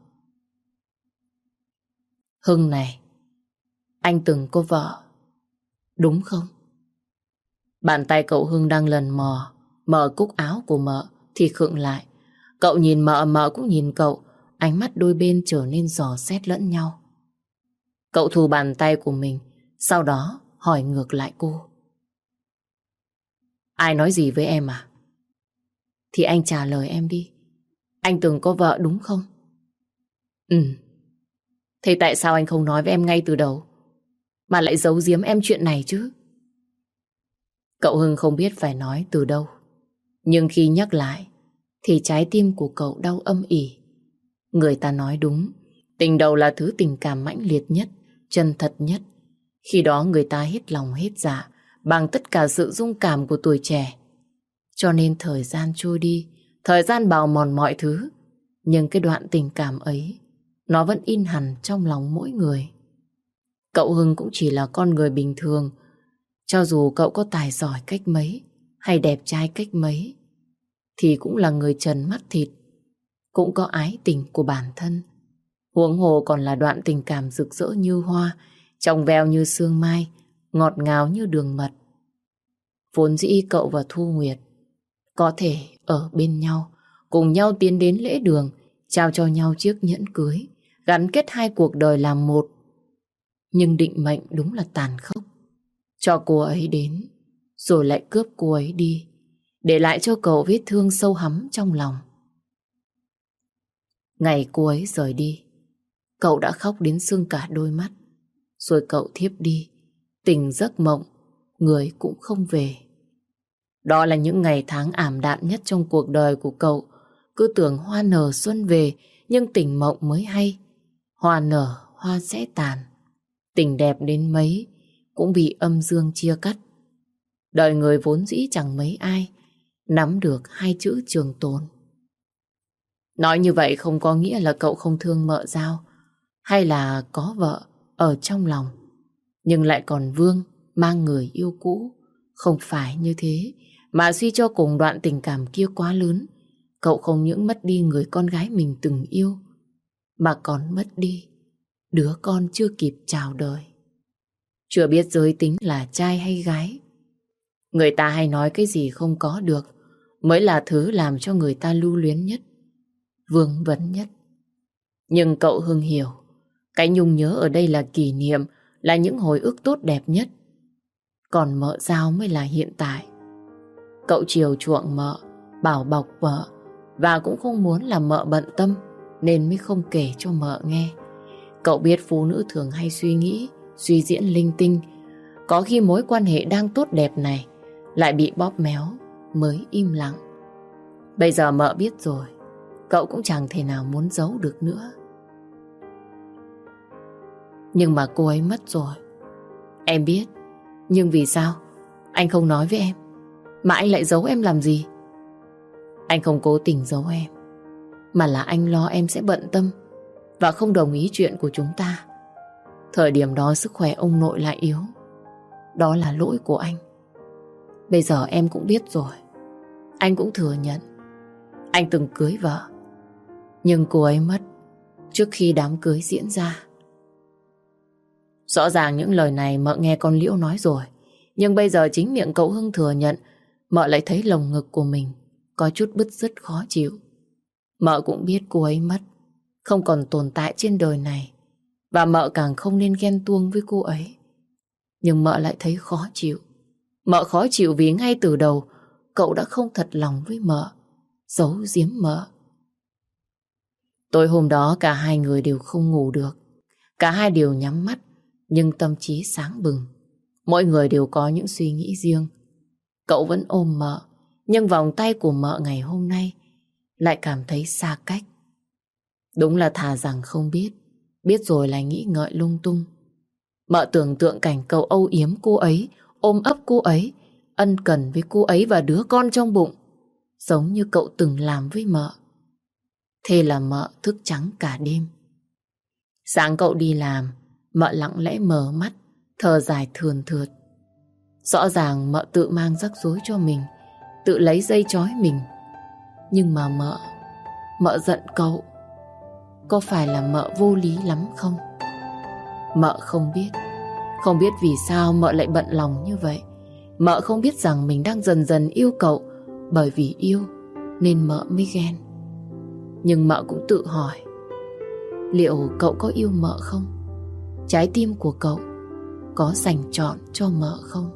Hưng này, anh từng có vợ, đúng không? Bàn tay cậu Hưng đang lần mò mở cúc áo của mợ thì khựng lại. Cậu nhìn mợ, mợ cũng nhìn cậu, ánh mắt đôi bên trở nên dò xét lẫn nhau. Cậu thu bàn tay của mình, sau đó hỏi ngược lại cô. Ai nói gì với em à? Thì anh trả lời em đi. Anh từng có vợ đúng không? Ừ. Thế tại sao anh không nói với em ngay từ đầu, mà lại giấu giếm em chuyện này chứ? Cậu Hưng không biết phải nói từ đâu, nhưng khi nhắc lại thì trái tim của cậu đau âm ỉ. Người ta nói đúng, tình đầu là thứ tình cảm mãnh liệt nhất, chân thật nhất. Khi đó người ta hết lòng hết dạ bằng tất cả sự dung cảm của tuổi trẻ. Cho nên thời gian trôi đi, thời gian bào mòn mọi thứ, nhưng cái đoạn tình cảm ấy nó vẫn in hằn trong lòng mỗi người. Cậu Hưng cũng chỉ là con người bình thường. Cho dù cậu có tài giỏi cách mấy hay đẹp trai cách mấy thì cũng là người trần mắt thịt, cũng có ái tình của bản thân. Huống hồ còn là đoạn tình cảm rực rỡ như hoa, trong veo như sương mai, ngọt ngào như đường mật. Vốn dĩ cậu và Thu Nguyệt có thể ở bên nhau, cùng nhau tiến đến lễ đường, trao cho nhau chiếc nhẫn cưới, gắn kết hai cuộc đời làm một. Nhưng định mệnh đúng là tàn khốc. Cho cô ấy đến, rồi lại cướp cô ấy đi, để lại cho cậu vết thương sâu hắm trong lòng. Ngày cô ấy rời đi, cậu đã khóc đến sưng cả đôi mắt. Rồi cậu thiếp đi, tỉnh giấc mộng, người cũng không về. Đó là những ngày tháng ảm đạm nhất trong cuộc đời của cậu. Cứ tưởng hoa nở xuân về, nhưng tỉnh mộng mới hay, hoa nở hoa sẽ tàn. Tình đẹp đến mấy cũng bị âm dương chia cắt. Đời người vốn dĩ chẳng mấy ai nắm được hai chữ trường tồn. Nói như vậy không có nghĩa là cậu không thương mợ Giao, hay là có vợ ở trong lòng, nhưng lại còn vương mang người yêu cũ. Không phải như thế, mà suy cho cùng đoạn tình cảm kia quá lớn. Cậu không những mất đi người con gái mình từng yêu, mà còn mất đi đứa con chưa kịp chào đời. Chưa biết giới tính là trai hay gái. Người ta hay nói cái gì không có được mới là thứ làm cho người ta lưu luyến nhất, vương vấn nhất. Nhưng cậu Hưng hiểu, cái nhung nhớ ở đây là kỷ niệm, là những hồi ức tốt đẹp nhất. Còn mợ Giao mới là hiện tại. Cậu chiều chuộng mợ, bảo bọc mợ, và cũng không muốn làm mợ bận tâm, nên mới không kể cho mợ nghe. Cậu biết phụ nữ thường hay suy nghĩ, suy diễn linh tinh. Có khi mối quan hệ đang tốt đẹp này lại bị bóp méo, mới im lặng. Bây giờ mợ biết rồi, cậu cũng chẳng thể nào muốn giấu được nữa. Nhưng mà cô ấy mất rồi, em biết. Nhưng vì sao anh không nói với em, mà anh lại giấu em làm gì? Anh không cố tình giấu em, mà là anh lo em sẽ bận tâm và không đồng ý chuyện của chúng ta. Thời điểm đó sức khỏe ông nội lại yếu. Đó là lỗi của anh. Bây giờ em cũng biết rồi. Anh cũng thừa nhận anh từng cưới vợ, nhưng cô ấy mất trước khi đám cưới diễn ra. Rõ ràng những lời này mợ nghe con Liễu nói rồi. Nhưng bây giờ chính miệng cậu Hưng thừa nhận, mợ lại thấy lồng ngực của mình có chút bứt rứt khó chịu. Mợ cũng biết cô ấy mất, không còn tồn tại trên đời này. Và mợ càng không nên ghen tuông với cô ấy. Nhưng mợ lại thấy khó chịu. Mợ khó chịu vì ngay từ đầu cậu đã không thật lòng với mợ, giấu giếm mợ. Tối hôm đó cả hai người đều không ngủ được. Cả hai đều nhắm mắt, nhưng tâm trí sáng bừng. Mỗi người đều có những suy nghĩ riêng. Cậu vẫn ôm mợ, nhưng vòng tay của mợ ngày hôm nay lại cảm thấy xa cách. Đúng là thà rằng không biết, biết rồi lại nghĩ ngợi lung tung. Mợ tưởng tượng cảnh cậu âu yếm cô ấy, ôm ấp cô ấy, ân cần với cô ấy và đứa con trong bụng, giống như cậu từng làm với mợ. Thế là mợ thức trắng cả đêm. Sáng cậu đi làm, mợ lặng lẽ mở mắt, thở dài thườn thượt. Rõ ràng mợ tự mang rắc rối cho mình, tự lấy dây trói mình. Nhưng mà mợ, mợ giận cậu. Có phải là mợ vô lý lắm không? Mợ không biết. Không biết vì sao mợ lại bận lòng như vậy. Mợ không biết rằng mình đang dần dần yêu cậu. Bởi vì yêu nên mợ mới ghen. Nhưng mợ cũng tự hỏi, liệu cậu có yêu mợ không? Trái tim của cậu có dành trọn cho mợ không?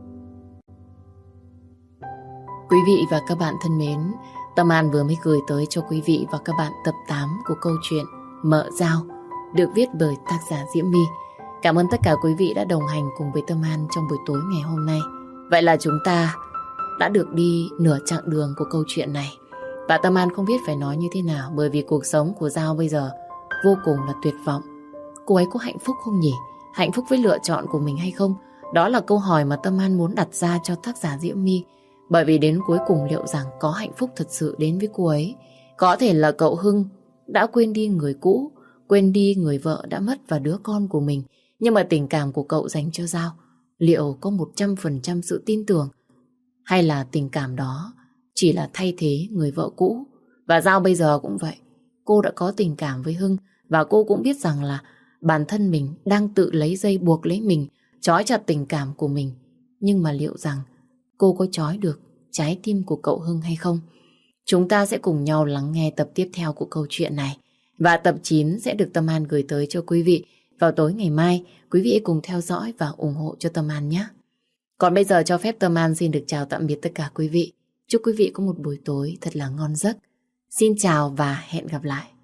Quý vị và các bạn thân mến, Tâm An vừa mới gửi tới cho quý vị và các bạn tập tám của câu chuyện Mợ Dao, được viết bởi tác giả Diễm My. Cảm ơn tất cả quý vị đã đồng hành cùng với Tâm An trong buổi tối ngày hôm nay. Vậy là chúng ta đã được đi nửa chặng đường của câu chuyện này. Và Tâm An không biết phải nói như thế nào, bởi vì cuộc sống của Dao bây giờ vô cùng là tuyệt vọng. Cô ấy có hạnh phúc không nhỉ? Hạnh phúc với lựa chọn của mình hay không? Đó là câu hỏi mà Tâm An muốn đặt ra cho tác giả Diễm My. Bởi vì đến cuối cùng liệu rằng có hạnh phúc thật sự đến với cô ấy? Có thể là cậu Hưng đã quên đi người cũ, quên đi người vợ đã mất và đứa con của mình. Nhưng mà tình cảm của cậu dành cho Dao liệu có một trăm phần trăm sự tin tưởng? Hay là tình cảm đó chỉ là thay thế người vợ cũ? Và Dao bây giờ cũng vậy. Cô đã có tình cảm với Hưng và cô cũng biết rằng là bản thân mình đang tự lấy dây buộc lấy mình, trói chặt tình cảm của mình. Nhưng mà liệu rằng cô có trói được trái tim của cậu Hưng hay không? Chúng ta sẽ cùng nhau lắng nghe tập tiếp theo của câu chuyện này. Và tập chín sẽ được Tâm An gửi tới cho quý vị vào tối ngày mai. Quý vị cùng theo dõi và ủng hộ cho Tâm An nhé. Còn bây giờ cho phép Tâm An xin được chào tạm biệt tất cả quý vị. Chúc quý vị có một buổi tối thật là ngon giấc. Xin chào và hẹn gặp lại.